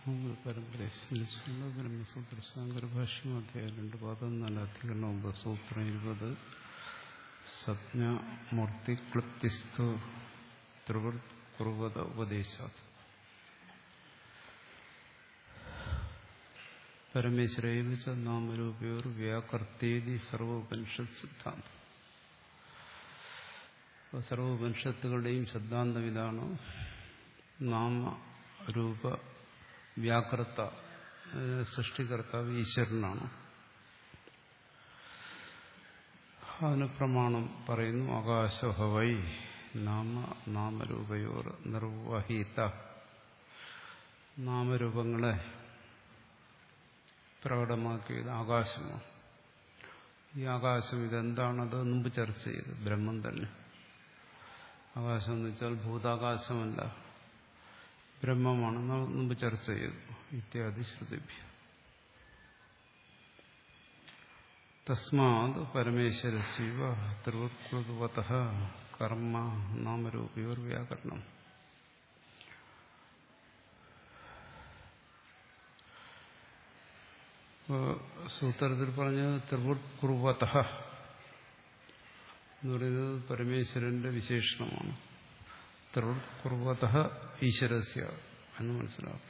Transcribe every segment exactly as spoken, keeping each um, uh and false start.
പരമ്പരയെ സ്മരിച്ചുള്ള ബ്രഹ്മസൂത്ര ശാങ്കരഭാഷ്യം അധ്യായം രണ്ട് പാദം നാല് അധികരണം ഒമ്പത് സൂത്രം ഇരുപത് സജ്ഞാമൂർത്തിക്ലിപ്തിസ്തു ത്രിവൃത് ഉപദേശാത് പരമേശ്വരൈവച്ച നാമരൂപയോർ വ്യാകർത്തേതി സർവോപനിഷത് സിദ്ധാന്തം. സർവോപനിഷത്തുകളുടെയും സിദ്ധാന്തം ഇതാണ്. നാമരൂപ വ്യാകർത്ത സൃഷ്ടികർത്താവ് ഈശ്വരനാണ്. അതിന് പ്രമാണം പറയുന്നു. ആകാശഹവൈ നാമ നാമരൂപയോർ നിർവഹിത. നാമരൂപങ്ങളെ പ്രകടമാക്കിയത് ആകാശമാണ്. ഈ ആകാശം ഇതെന്താണത് മുമ്പ് ചർച്ച ചെയ്ത് ബ്രഹ്മം തന്നെ. ആകാശം എന്ന് വെച്ചാൽ ഭൂതാകാശമല്ല, ബ്രഹ്മമാണ് മുമ്പ് ചർച്ച ചെയ്തു. ഇത്യാദി ശ്രുതിഭ്യ. തസ്മാത് പരമേശ്വരസ്യൈവ ത്രിവൃത്കൃതവതഃ കർമ്മ നാമരൂപയോർ വ്യാകരണം. സൂത്രത്തിൽ പറഞ്ഞത് ത്രിവൃത്കൃതവതഃ എന്ന് പറയുന്നത് പരമേശ്വരന്റെ വിശേഷണമാണ്. ത്രിവൃത്കൃതവതഃ ഈശ്വരസ്യ എന്ന് മനസ്സിലാക്കും.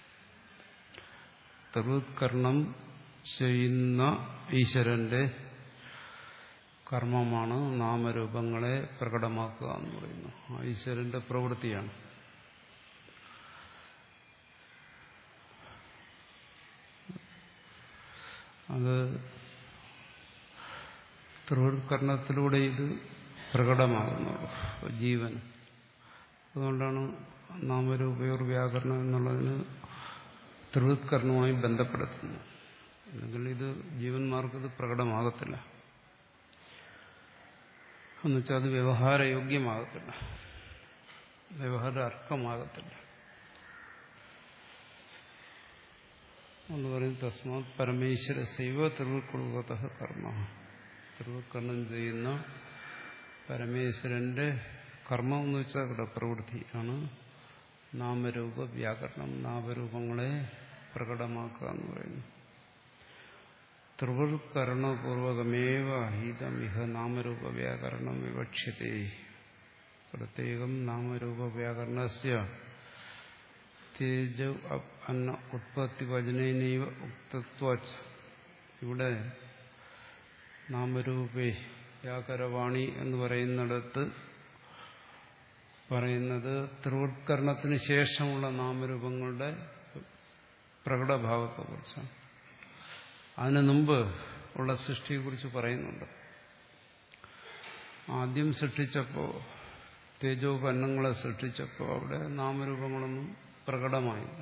ത്രിവൃത്കർണം ചെയ്യുന്ന ഈശ്വരന്റെ കർമ്മമാണ് നാമരൂപങ്ങളെ പ്രകടമാക്കുക എന്ന് പറയുന്നു. ആ ഈശ്വരന്റെ പ്രവൃത്തിയാണ്. അത് ത്രിവൃത്കർണത്തിലൂടെ ഇത് പ്രകടമാകുന്നുള്ളൂ ജീവൻ. അതുകൊണ്ടാണ് നാമരൂപയോർ വ്യാകരണം എന്നുള്ളതിന് ത്രിവൃത്കർണവുമായി ബന്ധപ്പെടുത്തുന്നത്. അല്ലെങ്കിൽ ഇത് ജീവന്മാർക്കത് പ്രകടമാകത്തില്ല. എന്നുവെച്ചാൽ അത് വ്യവഹാരയോഗ്യമാകത്തില്ല, വ്യവഹാര അർഹമാകത്തില്ല എന്ന് പറയും. തസ്മാത് പരമേശ്വരസ്യൈവ ത്രിവൃത്കൃതവതഃ കർമ്മ. ത്രിവൃത്കർണം ചെയ്യുന്ന പരമേശ്വരന്റെ കർമ്മം എന്ന് വെച്ചാൽ അവിടെ പ്രവൃത്തി ആണ് നാമരൂപ വ്യാകരണം. നാമരൂപങ്ങളെ പ്രകടമാക്കുക എന്ന് പറയുന്നു. ത്രിവൃത്കരണപൂർവകമേവ ഹിതമിഹ നാമരൂപ വ്യാകരണം വിവക്ഷ്യത്തെ. പ്രത്യേകം നാമരൂപ വ്യാകരണസ്യ തേജ അന്ന ഉത്പത്തി വചനൈനൈവ ഉക്തത്വാച. ഇവിടെ നാമരൂപേ വ്യാകരവാണി എന്ന് പറയുന്നിടത്ത് പറയുന്നത് ത്രിവൃത്കരണത്തിന് ശേഷമുള്ള നാമരൂപങ്ങളുടെ പ്രകടഭാവത്തെക്കുറിച്ചാണ്. അതിനു മുമ്പ് ഉള്ള സൃഷ്ടിയെക്കുറിച്ച് പറയുന്നുണ്ട്. ആദ്യം സൃഷ്ടിച്ചപ്പോൾ, തേജോപന്നങ്ങളെ സൃഷ്ടിച്ചപ്പോൾ അവിടെ നാമരൂപങ്ങളൊന്നും പ്രകടമായില്ല.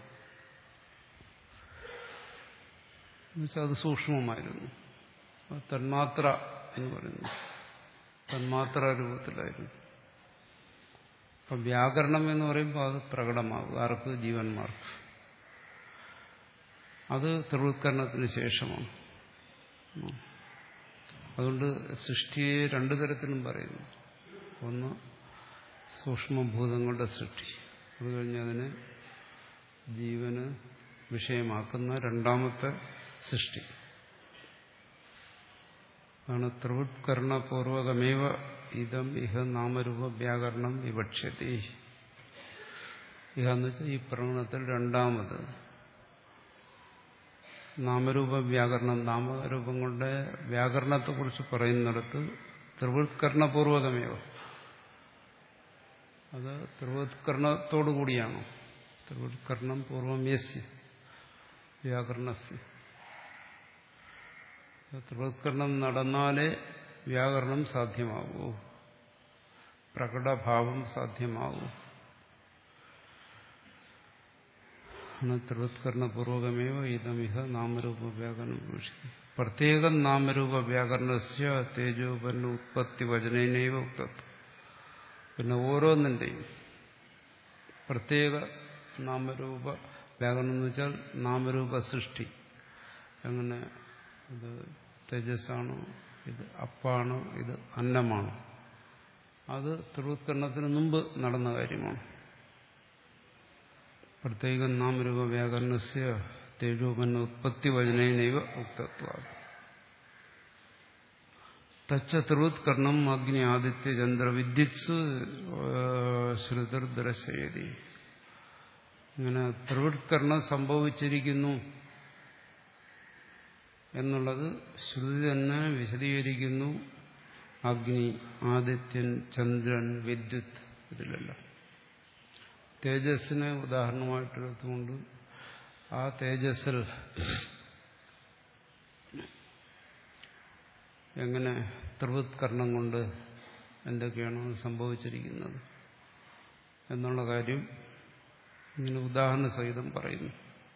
എന്നുവെച്ചാൽ അത് സൂക്ഷ്മമായിരുന്നു. തന്മാത്ര എന്ന് പറയുന്നു, തന്മാത്ര രൂപത്തിലായിരുന്നു. അപ്പം വ്യാകരണം എന്ന് പറയുമ്പോൾ അത് പ്രകടമാകും. ആർക്ക്? ജീവന്മാർക്ക്. അത് ത്രിവൃത്കരണത്തിന് ശേഷമാണ്. അതുകൊണ്ട് സൃഷ്ടിയെ രണ്ടു തരത്തിലും പറയുന്നു. ഒന്ന് സൂക്ഷ്മഭൂതങ്ങളുടെ സൃഷ്ടി, അത് കഴിഞ്ഞ് അതിനെ ജീവന് വിഷയമാക്കുന്ന രണ്ടാമത്തെ സൃഷ്ടി ആണ്. ത്രിവൃത്കരണപൂർവകമേവ ഇതം ഇഹ നാമരൂപ വ്യാകരണം വിവക്ഷ്യത്തെ. ഇഹ എന്ന് വെച്ചാൽ ഈ പ്രകടനത്തിൽ രണ്ടാമത് നാമരൂപ വ്യാകരണം, നാമരൂപങ്ങളുടെ വ്യാകരണത്തെക്കുറിച്ച് പറയുന്നിടത്ത് ത്രിവൃത്കരണപൂർവകമേവ, അത് ത്രിവൃത്കരണത്തോടുകൂടിയാണ്. ത്രിവൃത്കരണം പൂർവം യസ്യ വ്യാകരണസ്യ. ത്രിവൃത്കരണം നടന്നാലേ വ്യാകരണം സാധ്യമാകൂ, പ്രകടഭാവം സാധ്യമാകൂ. ത്രിവൃത്കരണപൂർവകമേവ ഇതമിഹ നാമരൂപ വ്യാകരണം. പ്രത്യേകം നാമരൂപ വ്യാകരണസ്യ തേജോപന്ന ഉത്പത്തി വചനൈനൈവ ഉക്തത്വം. പിന്നെ ഓരോന്നിൻ്റെയും പ്രത്യേക നാമരൂപ വ്യാകരണം എന്ന് വെച്ചാൽ നാമരൂപ സൃഷ്ടി. എങ്ങനെ? ഇത് തേജസ്സാണ്, ഇത് അപ്പാണ്, ഇത് അന്നമാണ്. അത് ത്രിവൃത്കരണത്തിന് മുമ്പ് നടന്ന കാര്യമാണ്. പ്രത്യേകം നാമരൂപ വ്യാകരണസ്യ തേജോപന്ന ഉത്പത്തി വചനൈനൈവ ഉക്തത്വ തച്ചത്രുത്കർണം അഗ്നി ആദിത്യ ചന്ദ്ര വിദ്യുത്സു ശ്രുതിർദർശയതി. ഇങ്ങനെ ത്രിവൃത്കരണം സംഭവിച്ചിരിക്കുന്നു എന്നുള്ളത് ശ്രുതി തന്നെ വിശദീകരിക്കുന്നു. അഗ്നി, ആദിത്യൻ, ചന്ദ്രൻ, വിദ്യുത് ഇതിലെല്ലാം തേജസ്സിനെ ഉദാഹരണമായിട്ടെടുത്തുകൊണ്ട് ആ തേജസ്സിൽ എങ്ങനെ ത്രിവൃത്കരണം കൊണ്ട് എന്തൊക്കെയാണ് സംഭവിച്ചിരിക്കുന്നത് എന്നുള്ള കാര്യം ഇങ്ങനെ ഉദാഹരണ സഹിതം പറയുന്നു.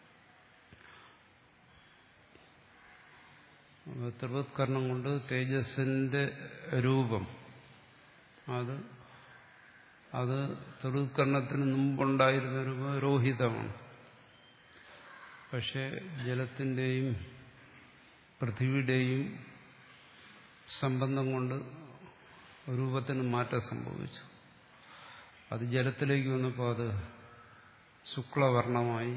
ത്രിവൃത്കരണം കൊണ്ട് തേജസ്സിന്റെ രൂപം അത് അത് ത്രിവൃത്കരണത്തിന് മുമ്പുണ്ടായിരുന്ന രൂപം രോഹിതമാണ്. പക്ഷെ ജലത്തിന്റെയും പൃഥ്വിയുടെയും സംബന്ധം കൊണ്ട് രൂപത്തിന് മാറ്റം സംഭവിച്ചു. അത് ജലത്തിലേക്ക് വന്നപ്പോൾ അത് ശുക്ലവർണമായി,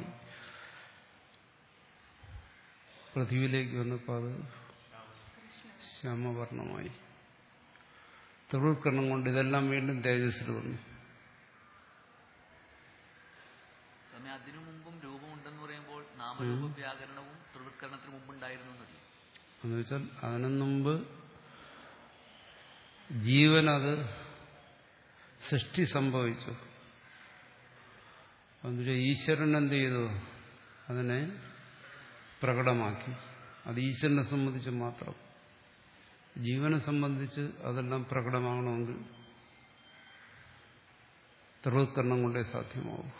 പൃഥ്വിയിലേക്ക് വന്നപ്പോൾ അത് ശ്യാമവർണമായി. ത്രിവൃത്കരണം കൊണ്ട് ഇതെല്ലാം വീണ്ടും തേജസ്സിൽ വന്നു. അതിനു മുമ്പും രൂപമുണ്ടെന്ന് പറയുമ്പോൾ നാമരൂപ വ്യാകരണവും ത്രിവൃത്കരണത്തിന് മുമ്പുണ്ടായിരുന്നു എന്ന് വെച്ചാൽ അതിനു മുമ്പ് ജീവനത് സൃഷ്ടി സംഭവിച്ചു. എന്നുവെച്ചാൽ ഈശ്വരൻ എന്ത് ചെയ്തു? അതിനെ പ്രകടമാക്കി. അത് ഈശ്വരനെ സംബന്ധിച്ച് മാത്രം. ജീവനെ സംബന്ധിച്ച് അതെല്ലാം പ്രകടമാകണമെങ്കിൽ ത്രിവൃത്കരണം കൊണ്ടേ സാധ്യമാവും.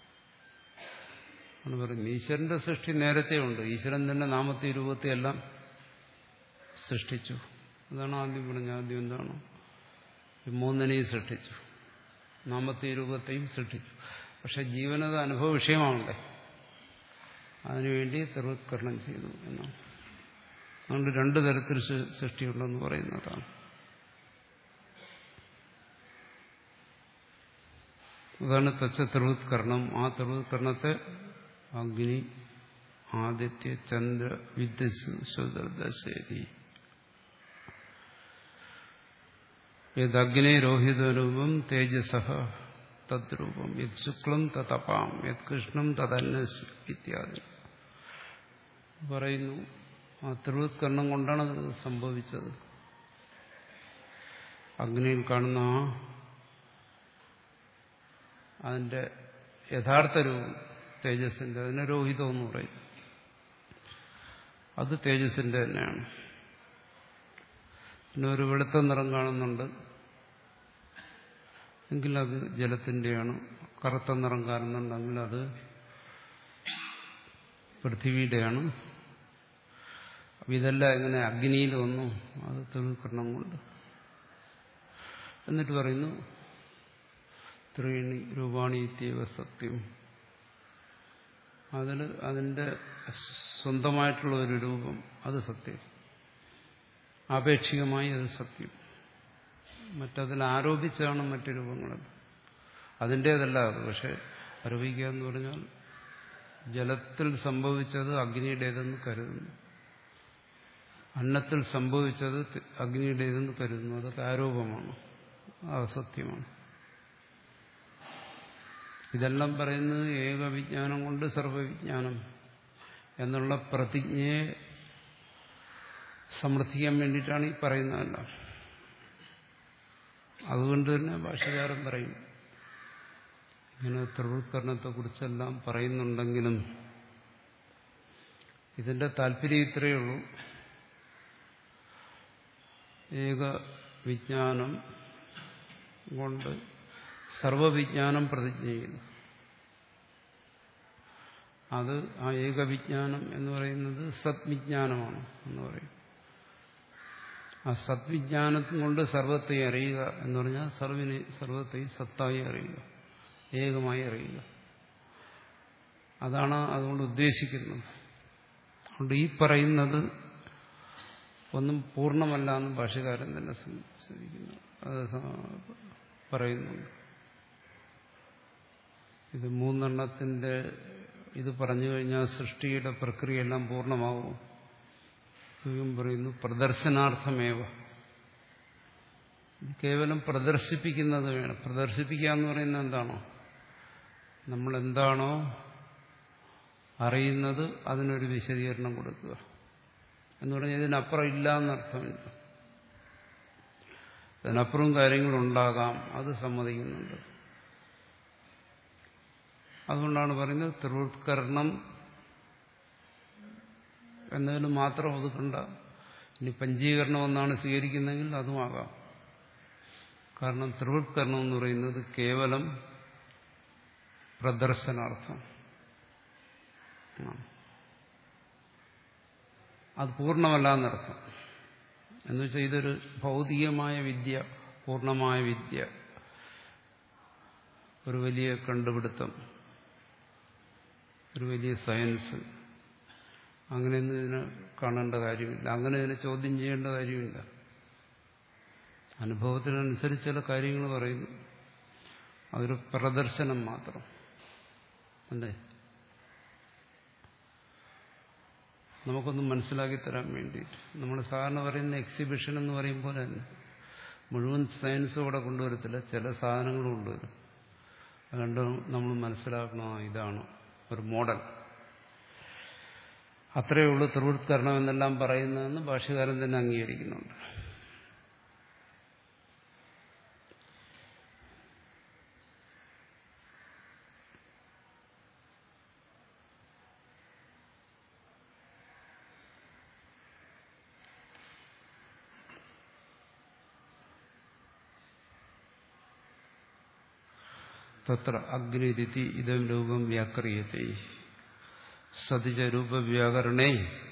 ആണ് പറയുന്നത്. ഈശ്വരന്റെ സൃഷ്ടി നേരത്തെ ഉണ്ട്. ഈശ്വരൻ തന്നെ നാമത്തെ രൂപത്തെ എല്ലാം സൃഷ്ടിച്ചു. അതാണ് ആദ്യം പറഞ്ഞ ആദ്യം എന്താണ് മൂന്നിനെയും സൃഷ്ടിച്ചു, നാമത്തെ രൂപത്തെയും സൃഷ്ടിച്ചു. പക്ഷെ ജീവനത് അനുഭവ വിഷയമാവണ്ടേ, അതിനുവേണ്ടി ത്രിവൃത്കരണം ചെയ്തു എന്നാണ്. അതുകൊണ്ട് രണ്ടു തരത്തിൽ സൃഷ്ടിയുണ്ടെന്ന് പറയുന്നതാണ്. അതാണ് തച്ച ത്രിവൃത്കരണം. ആ ത്രിവൃത്കരണത്തെ അഗ്നി, ആദിത്യ, ചന്ദ്ര, വിദ്യുസ്, ശ്രുതിർദർശയതി. യദഗ്നേ രോഹിതരൂപം തേജസഃ തദ്രൂപം, യത് ശുക്ലം തതപാം, യത് കൃഷ്ണം തദന്നസ് ഇത്യാദി പറയുന്നു. ആ ത്രിവൃത്കരണം കൊണ്ടാണ് അത് സംഭവിച്ചത്. അഗ്നിയിൽ കാണുന്ന ആ അതിന്റെ യഥാർത്ഥ രൂപം തേജസ്സിന്റെ, അതിനെ രോഹിതം എന്ന് പറയും. അത് തേജസ്സിന്റെ തന്നെയാണ്. പിന്നെ ഒരു വെളുത്ത നിറം കാണുന്നുണ്ട് എങ്കിൽ അത് ജലത്തിന്റെയാണ്. കറുത്ത നിറം കാണുന്നുണ്ടെങ്കിൽ അത് പൃഥ്വിയുടെയാണ്. ഇതെല്ലാം എങ്ങനെ അഗ്നിയിൽ വന്നു? അത് ത്രിവൃത്കരണം കൊണ്ട്. എന്നിട്ട് പറയുന്നു ത്രീണി രൂപാണി ഇത്യവ സത്യം. അതിൽ അതിന്റെ സ്വന്തമായിട്ടുള്ള ഒരു രൂപം, അത് സത്യം. ആപേക്ഷികമായി അത് സത്യം. മറ്റതിൽ ആരോപിച്ചാണ് മറ്റു രൂപങ്ങളിൽ. അതിൻ്റേതല്ല അത്. പക്ഷെ ആരോപിക്കുക എന്ന് പറഞ്ഞാൽ ജലത്തിൽ സംഭവിച്ചത് അഗ്നിയുടേതെന്ന് കരുതുന്നു, അന്നത്തിൽ സംഭവിച്ചത് അഗ്നിയുടേതെന്ന് കരുതുന്നു. അതൊക്കെ ആരോപമാണ്, അസത്യമാണ്. ഇതെല്ലാം പറയുന്നത് ഏകവിജ്ഞാനം കൊണ്ട് സർവവിജ്ഞാനം എന്നുള്ള പ്രതിജ്ഞയെ സമർത്ഥിക്കാൻ വേണ്ടിയിട്ടാണ് ഈ പറയുന്നതല്ല. അതുകൊണ്ട് തന്നെ ഭാഷ്യകാരൻ പറയും ഇങ്ങനെ ത്രിവൃത്കരണത്തെക്കുറിച്ചെല്ലാം പറയുന്നുണ്ടെങ്കിലും ഇതിന്റെ താല്പര്യം ഇത്രയേ ഉള്ളൂ. ഏക വിജ്ഞാനം കൊണ്ട് സർവവിജ്ഞാനം പ്രതിജ്ഞ ചെയ്യുന്നു. അത് ആ ഏകവിജ്ഞാനം എന്ന് പറയുന്നത് സദ്വിജ്ഞാനമാണ് എന്ന് പറയും. ആ സദ്വിജ്ഞാനം കൊണ്ട് സർവത്തെ അറിയുക എന്ന് പറഞ്ഞാൽ സർവിനെ സർവത്തെയും സത്തായി അറിയുക, ഏകമായി അറിയുക. അതാണ് അതുകൊണ്ട് ഉദ്ദേശിക്കുന്നത്. അതുകൊണ്ട് ഈ പറയുന്നത് ഒന്നും പൂർണ്ണമല്ല എന്ന് ഭാഷ്യകാരൻ തന്നെ ശ്രദ്ധിക്കുന്നു, അത് പറയുന്നുണ്ട്. ഇത് മൂന്നെണ്ണത്തിന്റെ ഇത് പറഞ്ഞു കഴിഞ്ഞാൽ സൃഷ്ടിയുടെ പ്രക്രിയ എല്ലാം പൂർണ്ണമാവും. പറയുന്നു പ്രദർശനാർത്ഥമേവ. കേവലം പ്രദർശിപ്പിക്കുന്നത് വേണം. പ്രദർശിപ്പിക്കുക എന്ന് പറയുന്നത് എന്താണോ, നമ്മൾ എന്താണോ അറിയുന്നത് അതിനൊരു വിശദീകരണം കൊടുക്കുക എന്ന് പറഞ്ഞാൽ ഇതിനപ്പുറം ഇല്ല എന്നർത്ഥമില്ല. അതിനപ്പുറം കാര്യങ്ങളുണ്ടാകാം, അത് സമ്മതിക്കുന്നുണ്ട്. അതുകൊണ്ടാണ് പറയുന്നത് ത്രിവൃത്കരണം എന്നതിന് മാത്രം ഒതുക്കണ്ട. ഇനി പഞ്ചീകരണം എന്നാണ് സ്വീകരിക്കുന്നതെങ്കിൽ അതുമാകാം. കാരണം ത്രിവൃത്കരണം എന്ന് പറയുന്നത് കേവലം പ്രദർശനാർത്ഥം, അത് പൂർണ്ണമല്ല എന്നർത്ഥം. എന്നുവെച്ചാൽ ഇതൊരു ഭൗതികമായ വിദ്യ, പൂർണ്ണമായ വിദ്യ, ഒരു വലിയ കണ്ടുപിടുത്തം, ഒരു വലിയ സയൻസ്, അങ്ങനെയൊന്നും ഇതിനെ കാണേണ്ട കാര്യമില്ല. അങ്ങനെ ഇതിനെ ചോദ്യം ചെയ്യേണ്ട കാര്യമില്ല. അനുഭവത്തിനനുസരിച്ച് ചില കാര്യങ്ങൾ പറയുന്നു, അതൊരു പ്രദർശനം മാത്രം അല്ലേ, നമുക്കൊന്ന് മനസ്സിലാക്കി തരാൻ വേണ്ടിയിട്ട്. നമ്മൾ സാധാരണ പറയുന്ന എക്സിബിഷൻ എന്ന് പറയുമ്പോൾ തന്നെ മുഴുവൻ സയൻസും അവിടെ കൊണ്ടുവരത്തില്ല, ചില സാധനങ്ങൾ കൊണ്ടുവരും. അതുകൊണ്ട് നമ്മൾ മനസ്സിലാക്കണം, ഇതാണ് ഒരു മോഡൽ. അത്രയേ ഉള്ളൂ ത്രിവൃത്കരണം എന്നെല്ലാം പറയുന്നതെന്ന് ഭാഷ്യകാരൻ തന്നെ അംഗീകരിക്കുന്നുണ്ട്. തത്ര അഗ്നിരിതി ഇതം രൂപം വ്യാക്രിയത്തെ സതിജ രൂപവ്യാകരണേ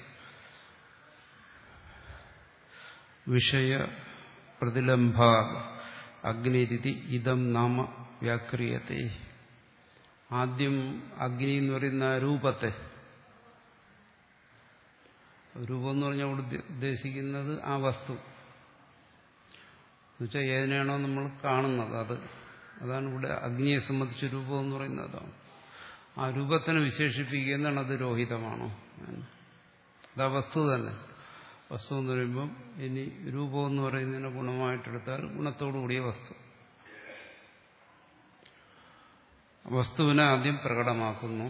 വിഷയ പ്രതിലംഭ അഗ്നിരിതി ഇതം നാമ വ്യാക്രിയത്തെ. ആദ്യം അഗ്നി എന്ന് പറയുന്ന രൂപത്തെ, രൂപം എന്ന് പറഞ്ഞാൽ അവിടെ ഉദ്ദേശിക്കുന്നത് ആ വസ്തു എന്നുവെച്ചാൽ ഏതിനാണോ നമ്മൾ കാണുന്നത് അത്, അതാണ് ഇവിടെ അഗ്നിയെ സംബന്ധിച്ച് രൂപം എന്ന് പറയുന്നത്. അതാണ് ആ രൂപത്തിനെ വിശേഷിപ്പിക്കുക. എന്താണ് അത്? രോഹിതമാണോ? അത് ആ വസ്തു തന്നെ. വസ്തു എന്ന് പറയുമ്പം ഇനി രൂപം എന്ന് പറയുന്നതിനെ ഗുണമായിട്ടെടുത്താൽ ഗുണത്തോടുകൂടിയ വസ്തു. വസ്തുവിനെ ആദ്യം പ്രകടമാക്കുന്നു,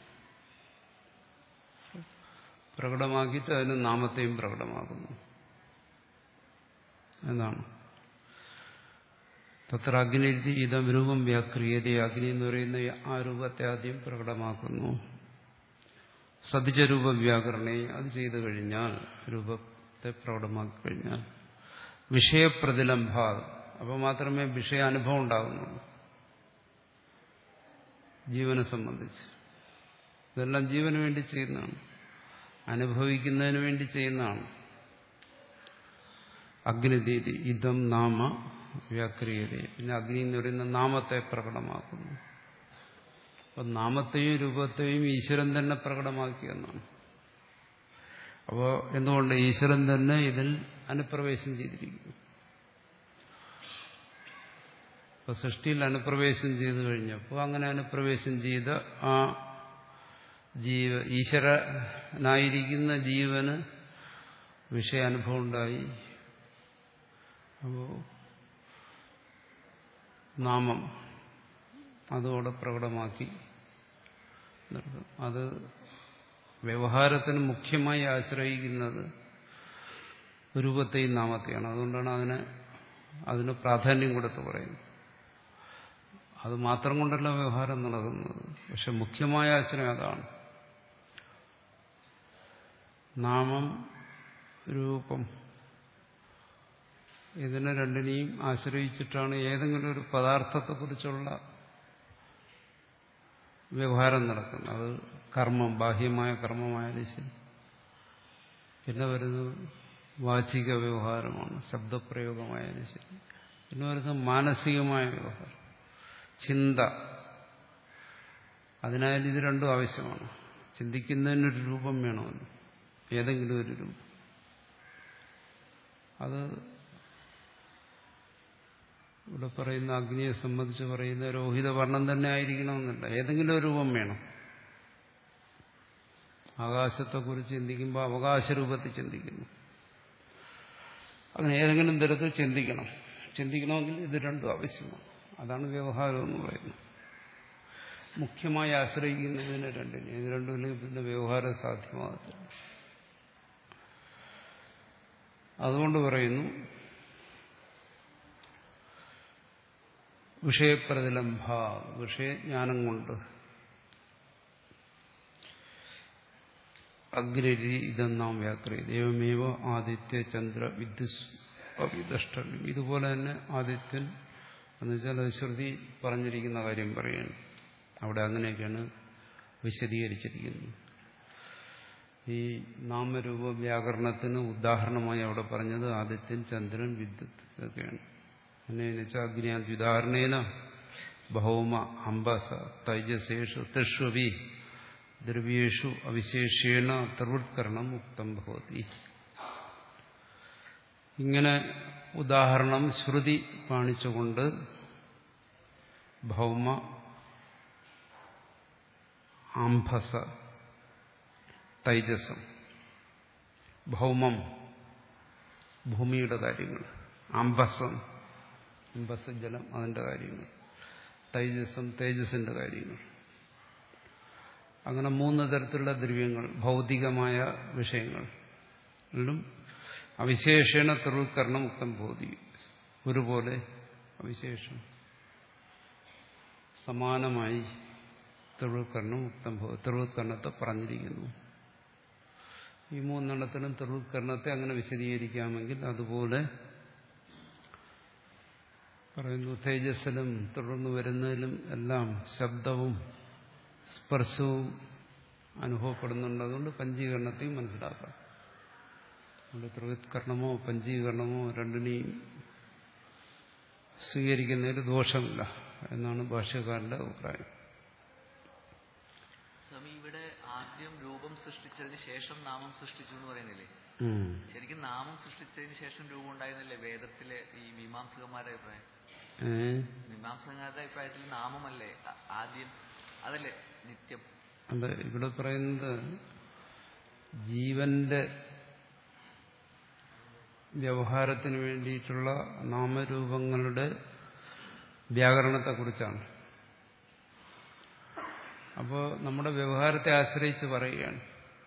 പ്രകടമാക്കിയിട്ട് അതിന് നാമത്തെയും പ്രകടമാക്കുന്നു എന്നാണ്. തത്ര അഗ്നിരിതി ഇതം രൂപം വ്യാക്രിയത. അഗ്നി എന്ന് പറയുന്ന ആ രൂപത്തെ ആദ്യം പ്രകടമാക്കുന്നു. സതിജരൂപ വ്യാകരണേ, അത് ചെയ്തു കഴിഞ്ഞാൽ, രൂപത്തെ പ്രകടമാക്കി കഴിഞ്ഞാൽ വിഷയപ്രതിലംഭ, അപ്പോൾ മാത്രമേ വിഷയാനുഭവം ഉണ്ടാകുന്നുള്ളൂ ജീവനെ സംബന്ധിച്ച്. ഇതെല്ലാം ജീവന് വേണ്ടി ചെയ്യുന്നതാണ്, അനുഭവിക്കുന്നതിന് വേണ്ടി ചെയ്യുന്നതാണ്. അഗ്നിരീതി ഇതം നാമ വ്യാക്രിയത. പിന്നെ അഗ്നി എന്ന് പറയുന്ന നാമത്തെ പ്രകടമാക്കുന്നു. അപ്പം നാമത്തെയും രൂപത്തെയും ഈശ്വരൻ തന്നെ പ്രകടമാക്കിയെന്നാണ്. അപ്പോൾ എന്തുകൊണ്ട്? ഈശ്വരൻ തന്നെ ഇതിൽ അനുപ്രവേശം ചെയ്തിരിക്കുന്നു. ഇപ്പൊ സൃഷ്ടിയിൽ അനുപ്രവേശം ചെയ്തു കഴിഞ്ഞപ്പോൾ അങ്ങനെ അനുപ്രവേശം ചെയ്ത ആ ജീവ ഈശ്വരനായിരിക്കുന്ന ജീവന് വിഷയാനുഭവം ഉണ്ടായി. അപ്പോൾ നാമം അതോടെ പ്രകടമാക്കി. അത് വ്യവഹാരത്തിന് മുഖ്യമായി ആശ്രയിക്കുന്നത് രൂപത്തെയും നാമത്തെയാണ്. അതുകൊണ്ടാണ് അതിനെ അതിന് പ്രാധാന്യം കൊടുത്ത് പറയുന്നത്. അത് മാത്രം കൊണ്ടല്ല വ്യവഹാരം നടക്കുന്നത്, പക്ഷെ മുഖ്യമായ ആശ്രയം അതാണ്. നാമം, രൂപം, ഇതിനെ രണ്ടിനെയും ആശ്രയിച്ചിട്ടാണ് ഏതെങ്കിലും ഒരു പദാർത്ഥത്തെക്കുറിച്ചുള്ള വ്യവഹാരം നടക്കുന്നത്. അത് കർമ്മം, ബാഹ്യമായ കർമ്മമായാലും ശരി. പിന്നെ വരുന്നത് വാചിക വ്യവഹാരമാണ്, ശബ്ദപ്രയോഗമായാലും ശരി. പിന്നെ വരുന്നത് മാനസികമായ വ്യവഹാരം, ചിന്ത. അതിനായാലും ഇത് രണ്ടും ആവശ്യമാണ്. ചിന്തിക്കുന്നതിനൊരു രൂപം വേണമല്ലോ, ഏതെങ്കിലും ഒരു രൂപം. അത് ഇവിടെ പറയുന്ന അഗ്നിയെ സംബന്ധിച്ച് പറയുന്ന രോഹിത വർണ്ണം തന്നെ ആയിരിക്കണമെന്നില്ല, ഏതെങ്കിലും ഒരു രൂപം വേണം. ആകാശത്തെക്കുറിച്ച് ചിന്തിക്കുമ്പോൾ അവകാശ രൂപത്തിൽ ചിന്തിക്കുന്നു. അങ്ങനെ ഏതെങ്കിലും തരത്തിൽ ചിന്തിക്കണം. ചിന്തിക്കണമെങ്കിൽ ഇത് രണ്ടും ആവശ്യമാണ്. അതാണ് വ്യവഹാരം എന്ന് പറയുന്നത്. മുഖ്യമായി ആശ്രയിക്കുന്നതിന് രണ്ടിന്. ഇത് രണ്ടുമില്ലെങ്കിൽ പിന്നെ വ്യവഹാരം സാധ്യമാകത്തില്ല. അതുകൊണ്ട് പറയുന്നു വിഷയപ്രതിലംഭ, വിഷയജ്ഞാനം കൊണ്ട് അഗ്നി ഇതെന്നാം വ്യാക്രിയ ദൈവമേവ ആദിത്യ ചന്ദ്ര വിദ്യുസ് അവിദ്രഷ്ടവ്യം. ഇതുപോലെ തന്നെ ആദിത്യൻ എന്നുവെച്ചാൽ അത് ശ്രുതി പറഞ്ഞിരിക്കുന്ന കാര്യം പറയുകയാണ്. അവിടെ അങ്ങനെയൊക്കെയാണ് വിശദീകരിച്ചിരിക്കുന്നത്. ഈ നാമരൂപ വ്യാകരണത്തിന് ഉദാഹരണമായി അവിടെ പറഞ്ഞത് ആദിത്യൻ, ചന്ദ്രൻ, വിദ്യുത് ഇതൊക്കെയാണ്. എന്നു വെച്ചാൽ അഗ്നിയാദ്യുദാഹരണേന ഭൗമ അംബസ തൈജസേഷു തൃഷ്വപി ദ്രവ്യേഷു അവിശേഷേണ ത്രിവൃത്കരണം ഉക്തം ഭവതി. ഇങ്ങനെ ഉദാഹരണം ശ്രുതി കാണിച്ചുകൊണ്ട് ഭൗമ ആംഭസ തൈജസം, ഭൗമം ഭൂമിയുടെ കാര്യങ്ങൾ, ആംബസം അംബസ ജലം അതിന്റെ കാര്യങ്ങൾ, തൈജസം തേജസ്സിന്റെ കാര്യങ്ങൾ, അങ്ങനെ മൂന്ന് തരത്തിലുള്ള ദ്രവ്യങ്ങൾ ഭൗതികമായ വിഷയങ്ങളിലും അവിശേഷേണ ത്രിവൃത്കരണം ഉക്തം ഭവതി. ഒരുപോലെ അവിശേഷം സമാനമായി ത്രിവൃത്കരണം ഉക്തം ഭവതി. ത്രിവൃത്കരണത്തെ പറഞ്ഞിരിക്കുന്നു. ഈ മൂന്നെണ്ണത്തിനും ത്രിവൃത്കരണത്തെ അങ്ങനെ വിശദീകരിക്കാമെങ്കിൽ അതുപോലെ പറയുന്നു. തേജസ്സിലും തുടർന്ന് വരുന്നതിലും എല്ലാം ശബ്ദവും സ്പർശവും അനുഭവപ്പെടുന്നുണ്ട്. അതുകൊണ്ട് പഞ്ചീകരണത്തെയും മനസ്സിലാക്കാം. അതുകൊണ്ട് ത്രിവൃത്കരണമോ പഞ്ചീകരണമോ രണ്ടിനെയും സ്വീകരിക്കുന്നതിൽ ദോഷമില്ല എന്നാണ് ഭാഷ്യക്കാരന്റെ അഭിപ്രായം. സ്വാമി, ഇവിടെ ആദ്യം രൂപം സൃഷ്ടിച്ചതിന് ശേഷം നാമം സൃഷ്ടിച്ചു എന്ന് പറയുന്നില്ലേ? ശരിക്കും നാമം സൃഷ്ടിച്ചതിന് ശേഷം രൂപം ഉണ്ടായിരുന്നില്ലേ വേദത്തിലെ ഈ മീമാംസകന്മാരുടെ അഭിപ്രായം? മീമാംസകന്മാരുടെ അഭിപ്രായത്തിൽ നാമമല്ലേ ആദ്യം? അതല്ലേ നിത്യം? അല്ല, ഇവിടെ പറയുന്നത് ജീവന്റെ വ്യവഹാരത്തിന് വേണ്ടിയിട്ടുള്ള നാമരൂപങ്ങളുടെ വ്യാകരണത്തെക്കുറിച്ചാണ്. അപ്പോൾ നമ്മുടെ വ്യവഹാരത്തെ ആശ്രയിച്ച് പറയുകയാണ്.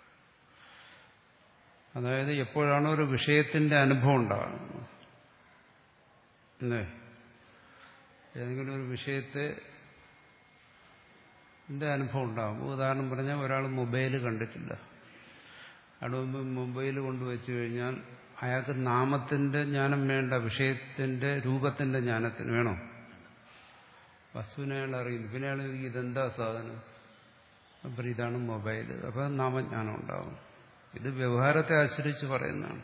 അതായത് എപ്പോഴാണോ ഒരു വിഷയത്തിന്റെ അനുഭവം ഉണ്ടാകുന്നത്, അല്ലേ, ഏതെങ്കിലും ഒരു വിഷയത്തെ അനുഭവം ഉണ്ടാകും. ഉദാഹരണം പറഞ്ഞാൽ ഒരാൾ മൊബൈൽ കണ്ടിട്ടില്ല, അവിടെ മുമ്പ് മൊബൈൽ കൊണ്ടുവച്ചു കഴിഞ്ഞാൽ അയാൾക്ക് നാമത്തിന്റെ ജ്ഞാനം വേണ്ട, വിഷയത്തിന്റെ രൂപത്തിന്റെ ജ്ഞാനത്തിന് വേണോ? വസ്തുവിനെ അയാൾ അറിയുന്നു. പിന്നെ അയാൾ ഇതെന്താ സാധനം, അപ്പം ഇതാണ് മൊബൈൽ, അപ്പം നാമജ്ഞാനം ഉണ്ടാകും. ഇത് വ്യവഹാരത്തെ ആശ്രയിച്ച് പറയുന്നതാണ്.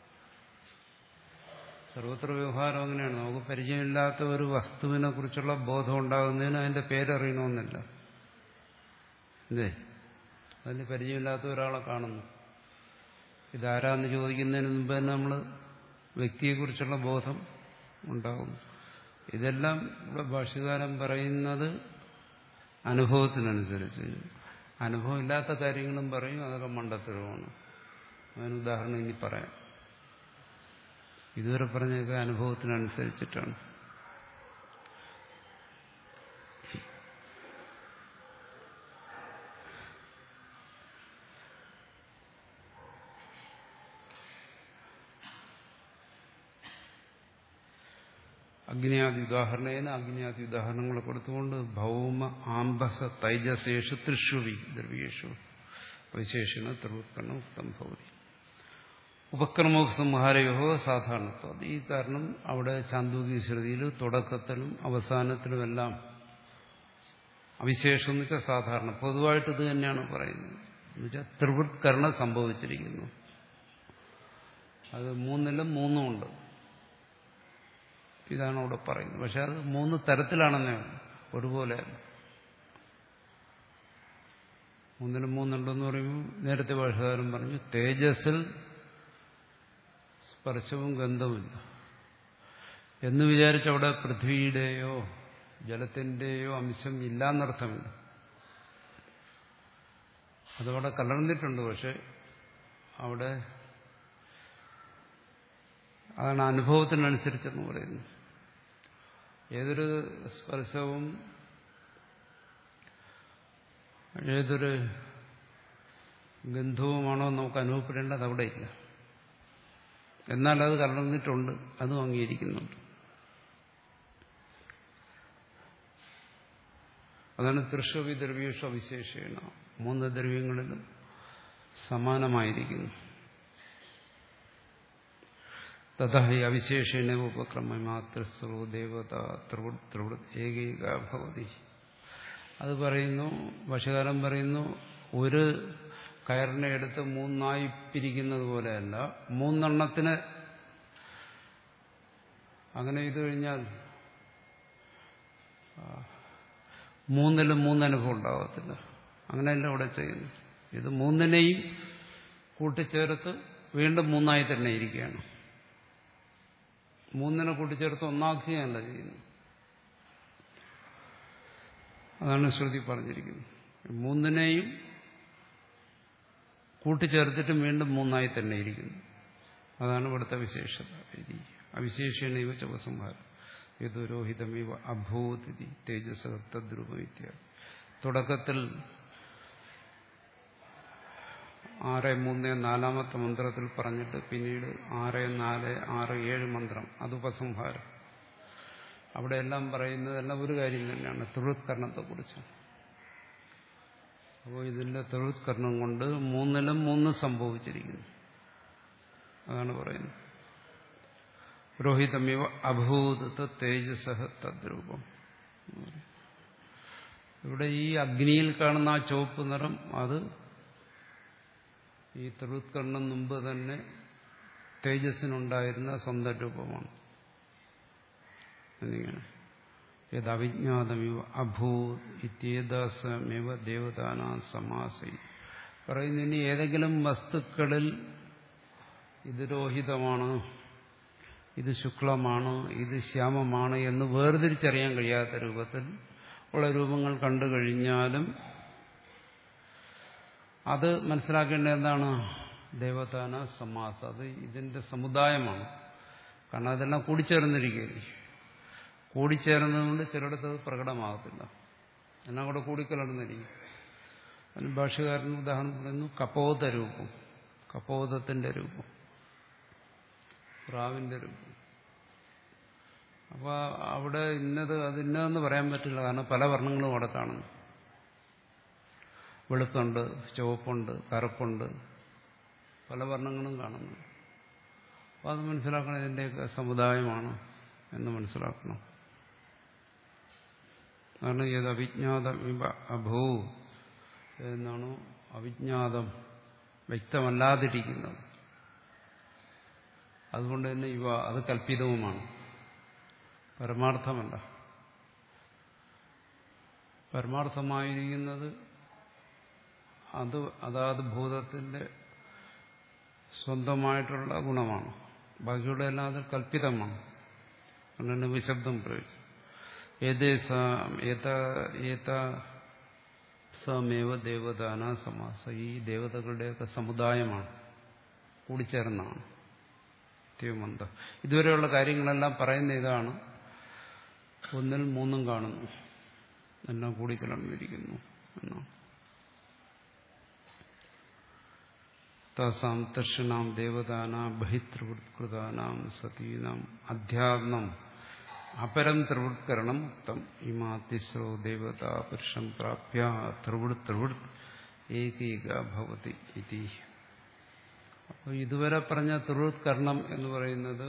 സർവത്ര വ്യവഹാരം അങ്ങനെയാണ്. നമുക്ക് പരിചയമില്ലാത്ത ഒരു വസ്തുവിനെ കുറിച്ചുള്ള ബോധം ഉണ്ടാകുന്നതിന് അതിന്റെ പേരറിയണമെന്നില്ല. അല്ലേ, അതിന് പരിചയമില്ലാത്ത ഒരാളെ കാണുന്നു, ഇതാരാന്ന് ചോദിക്കുന്നതിന് മുമ്പ് തന്നെ നമ്മൾ വ്യക്തിയെക്കുറിച്ചുള്ള ബോധം ഉണ്ടാകുന്നു. ഇതെല്ലാം ഇവിടെ ഭാഷ്യകാരൻ പറയുന്നത് അനുഭവത്തിനനുസരിച്ച്. അനുഭവം ഇല്ലാത്ത കാര്യങ്ങളും പറയും, അതൊക്കെ മണ്ടത്തരമാണ്. അതിന് ഉദാഹരണം ഇനി പറയാം. ഇതുവരെ പറഞ്ഞൊക്കെ അനുഭവത്തിനനുസരിച്ചിട്ടാണ്. അഗ്നിയാദി ഉദാഹരണേന അഗ്നിയാദി ഉദാഹരണങ്ങളെ കൊടുത്തുകൊണ്ട് ഭൗമ ആംബസ തൈജസേഷു തൃഷ്വി ദ്രവ്യേഷു വിശേഷണ ത്രിവൃത്കരണം ഉക്തം ഭവതി. ഉപക്രമോപസംഹാരയോ സാധാരണത്വം. ഈ കാരണം അവിടെ ചാന്തോക്യ ശ്രുതിയിൽ തുടക്കത്തിലും അവസാനത്തിലുമെല്ലാം അവിശേഷം എന്ന് വെച്ചാൽ സാധാരണ പൊതുവായിട്ട് ഇത് തന്നെയാണ് പറയുന്നത്. എന്നുവെച്ചാൽ ത്രിവൃത്കരണം സംഭവിച്ചിരിക്കുന്നു. അത് മൂന്നിലും മൂന്നുമുണ്ട്. ഇതാണ് അവിടെ പറയുന്നത്. പക്ഷെ അത് മൂന്ന് തരത്തിലാണെന്നേ ഒരുപോലെ. മൂന്നിലും മൂന്നുണ്ടെന്ന് പറയുമ്പോൾ നേരത്തെ ഭാഷകാരൻ പറഞ്ഞു തേജസ്സിൽ സ്പർശവും ഗന്ധവുമില്ല. എന്ന് വിചാരിച്ചവിടെ പൃഥ്വിയുടെയോ ജലത്തിന്റെയോ അംശം ഇല്ലാന്നർത്ഥമില്ല. അതവിടെ കലർന്നിട്ടുണ്ട്. പക്ഷെ അവിടെ അതാണ് അനുഭവത്തിനനുസരിച്ചെന്ന് പറയുന്നു. ഏതൊരു സ്പർശവും ഏതൊരു ഗന്ധവുമാണോ നമുക്ക് അനുഭവപ്പെടേണ്ടത് അവിടെ ഇല്ല. എന്നാൽ അത് കലർന്നിട്ടുണ്ട്, അതും അംഗീകരിക്കുന്നുണ്ട്. അതാണ് തൃശ്വവി ദ്രവ്യേഷ വിശേഷേണ, മൂന്ന് ദ്രവ്യങ്ങളിലും സമാനമായിരിക്കുന്നു. തഥാ ഹി അവിശേഷേണ ഉപക്രമമാത്രസ്രോ ദേവത ത്രിവൃത് ത്രിവൃത് ഏകൈക ഭവതി. അത് പറയുന്നു, ഭാഷ്യകാരൻ പറയുന്നു, ഒരു കയറിനെ എടുത്ത് മൂന്നായി പിരിക്കുന്നത് പോലെയല്ല, മൂന്നെണ്ണത്തിന് അങ്ങനെ ചെയ്തു കഴിഞ്ഞാൽ മൂന്നിലും മൂന്നനുഭവം ഉണ്ടാകത്തില്ല. അങ്ങനെയല്ല ഇവിടെ ചെയ്യുന്നു. ഇത് മൂന്നിനെയും കൂട്ടിച്ചേർത്ത് വീണ്ടും മൂന്നായി തന്നെ ഇരിക്കുകയാണ്. മൂന്നിനെ കൂട്ടിച്ചേർത്ത് ഒന്നാക്കുകയല്ല ചെയ്യുന്നു. അതാണ് ശ്രുതി പറഞ്ഞിരിക്കുന്നത്. മൂന്നിനെയും കൂട്ടിച്ചേർത്തിട്ടും വീണ്ടും മൂന്നായി തന്നെ ഇരിക്കുന്നു. അതാണ് ഇവിടുത്തെ വിശേഷത. അവിശേഷണൈവ ച ഉപസംഹാരം യദുരോഹിതമേവ അഭൂതി തേജസ് തദ്രൂപമിത്യ. തുടക്കത്തിൽ ആറ് മൂന്ന് നാലാമത്തെ മന്ത്രത്തിൽ പറഞ്ഞിട്ട് പിന്നീട് ആറ് നാല് ആറ് ഏഴ് മന്ത്രം, അത് ഉപസംഹാരം. അവിടെയെല്ലാം പറയുന്നതെല്ലാം ഒരു കാര്യം തന്നെയാണ്, ത്രിവൃത്കരണത്തെക്കുറിച്ച്. അപ്പോൾ ഇതിന്റെ ത്രിവൃത്കരണം കൊണ്ട് മൂന്നിലും മൂന്ന് സംഭവിച്ചിരിക്കുന്നു. അതാണ് പറയുന്നത്. രോഹിതമേവ അഭൂത് തേജസ തദ്രൂപം. ഇവിടെ ഈ അഗ്നിയിൽ കാണുന്ന ആ ചുവപ്പ് നിറം, അത് ഈ ത്രിവൃത്കരണം മുമ്പ് തന്നെ തേജസ്സിനുണ്ടായിരുന്ന സ്വന്തം രൂപമാണ്. എന്നിങ്ങനെ യദവിജ്ഞാതമിവ അഭൂത് ഇത്യേദാസമേവ ദേവതാനാ സമാസൈ. പറയുന്നു, ഇനി ഏതെങ്കിലും വസ്തുക്കളിൽ ഇത് രോഹിതമാണ്, ഇത് ശുക്ലമാണ്, ഇത് ശ്യാമമാണ് എന്ന് വേർതിരിച്ചറിയാൻ കഴിയാത്ത രൂപത്തിൽ ഉള്ള രൂപങ്ങൾ കണ്ടു കഴിഞ്ഞാലും അത് മനസ്സിലാക്കേണ്ടത് എന്താണ്? ദേവതാന സമാസ, അത് ഇതിന്റെ സമുദായമാണ്. കാരണം അതെല്ലാം കൂടിച്ചേർന്നിരിക്കുകയല്ലേ. കൂടിച്ചേർന്നതുകൊണ്ട് ചിലയിടത്ത് അത് പ്രകടമാകത്തില്ല, എല്ലാം കൂടെ കൂടിക്കലർന്നിരിക്കും. അതിന് ഭാഷ്യകാരൻ ഉദാഹരണം പറയുന്നു, കപോത രൂപം, കപോതത്തിന്റെ രൂപം, പ്രാവിന്റെ രൂപം. അപ്പൊ അവിടെ ഇന്നത് അത് ഇന്നതെന്ന് പറയാൻ പറ്റില്ല. കാരണം പല വർണ്ണങ്ങളും അവിടെ കാണുന്നു. വെളുപ്പുണ്ട്, ചുവപ്പുണ്ട്, കറുപ്പുണ്ട്, പല വർണ്ണങ്ങളും കാണുന്നു. അപ്പൊ അത് മനസ്സിലാക്കണം, ഇതിന്റെയൊക്കെ സമുദായമാണ് എന്ന് മനസ്സിലാക്കണം. കാരണം ഏത് അവിജ്ഞാതം അഭൂ എന്നാണോ അവിജ്ഞാതം, വ്യക്തമല്ലാതിരിക്കുന്നത്. അതുകൊണ്ട് തന്നെ ഇവ അത് കൽപ്പിതവുമാണ്, പരമാർത്ഥമല്ല. പരമാർത്ഥമായിരിക്കുന്നത് അത് അതാത് ഭൂതത്തിന്റെ സ്വന്തമായിട്ടുള്ള ഗുണമാണ്. ബാക്കിയുള്ള എല്ലാം അത് കൽപ്പിതമാണ്. അതുകൊണ്ട് വിശബ്ദം പ്രയോഗിച്ചു. സമേവ ദേവതാന സമാസ, ഈ ദേവതകളുടെയൊക്കെ സമുദായമാണ്, കൂടിച്ചേർന്നാണ്. മന്ദ ഇതുവരെയുള്ള കാര്യങ്ങളെല്ലാം പറയുന്ന ഇതാണ്. ഒന്നിൽ മൂന്നും കാണുന്നു, എല്ലാം കൂടിക്കലർന്നിരിക്കുന്നു എന്നാണ്. താസാം തർഷണാം ദേവതാനാം ബഹിത്രിവൃത്കൃതാനാം സതീനാം അധ്യാത്മം അപരം ത്രിവൃത്കരണം ഉക്തം. ഇമാ തിസ്രോ ദേവത പുരുഷം പ്രാപ്യ ത്രിവൃത് ത്രിവൃത് ഏകൈക ഭവതി ഇതി. അപ്പോൾ ഇതുവരെ പറഞ്ഞ ത്രിവൃത്കരണം എന്ന് പറയുന്നത്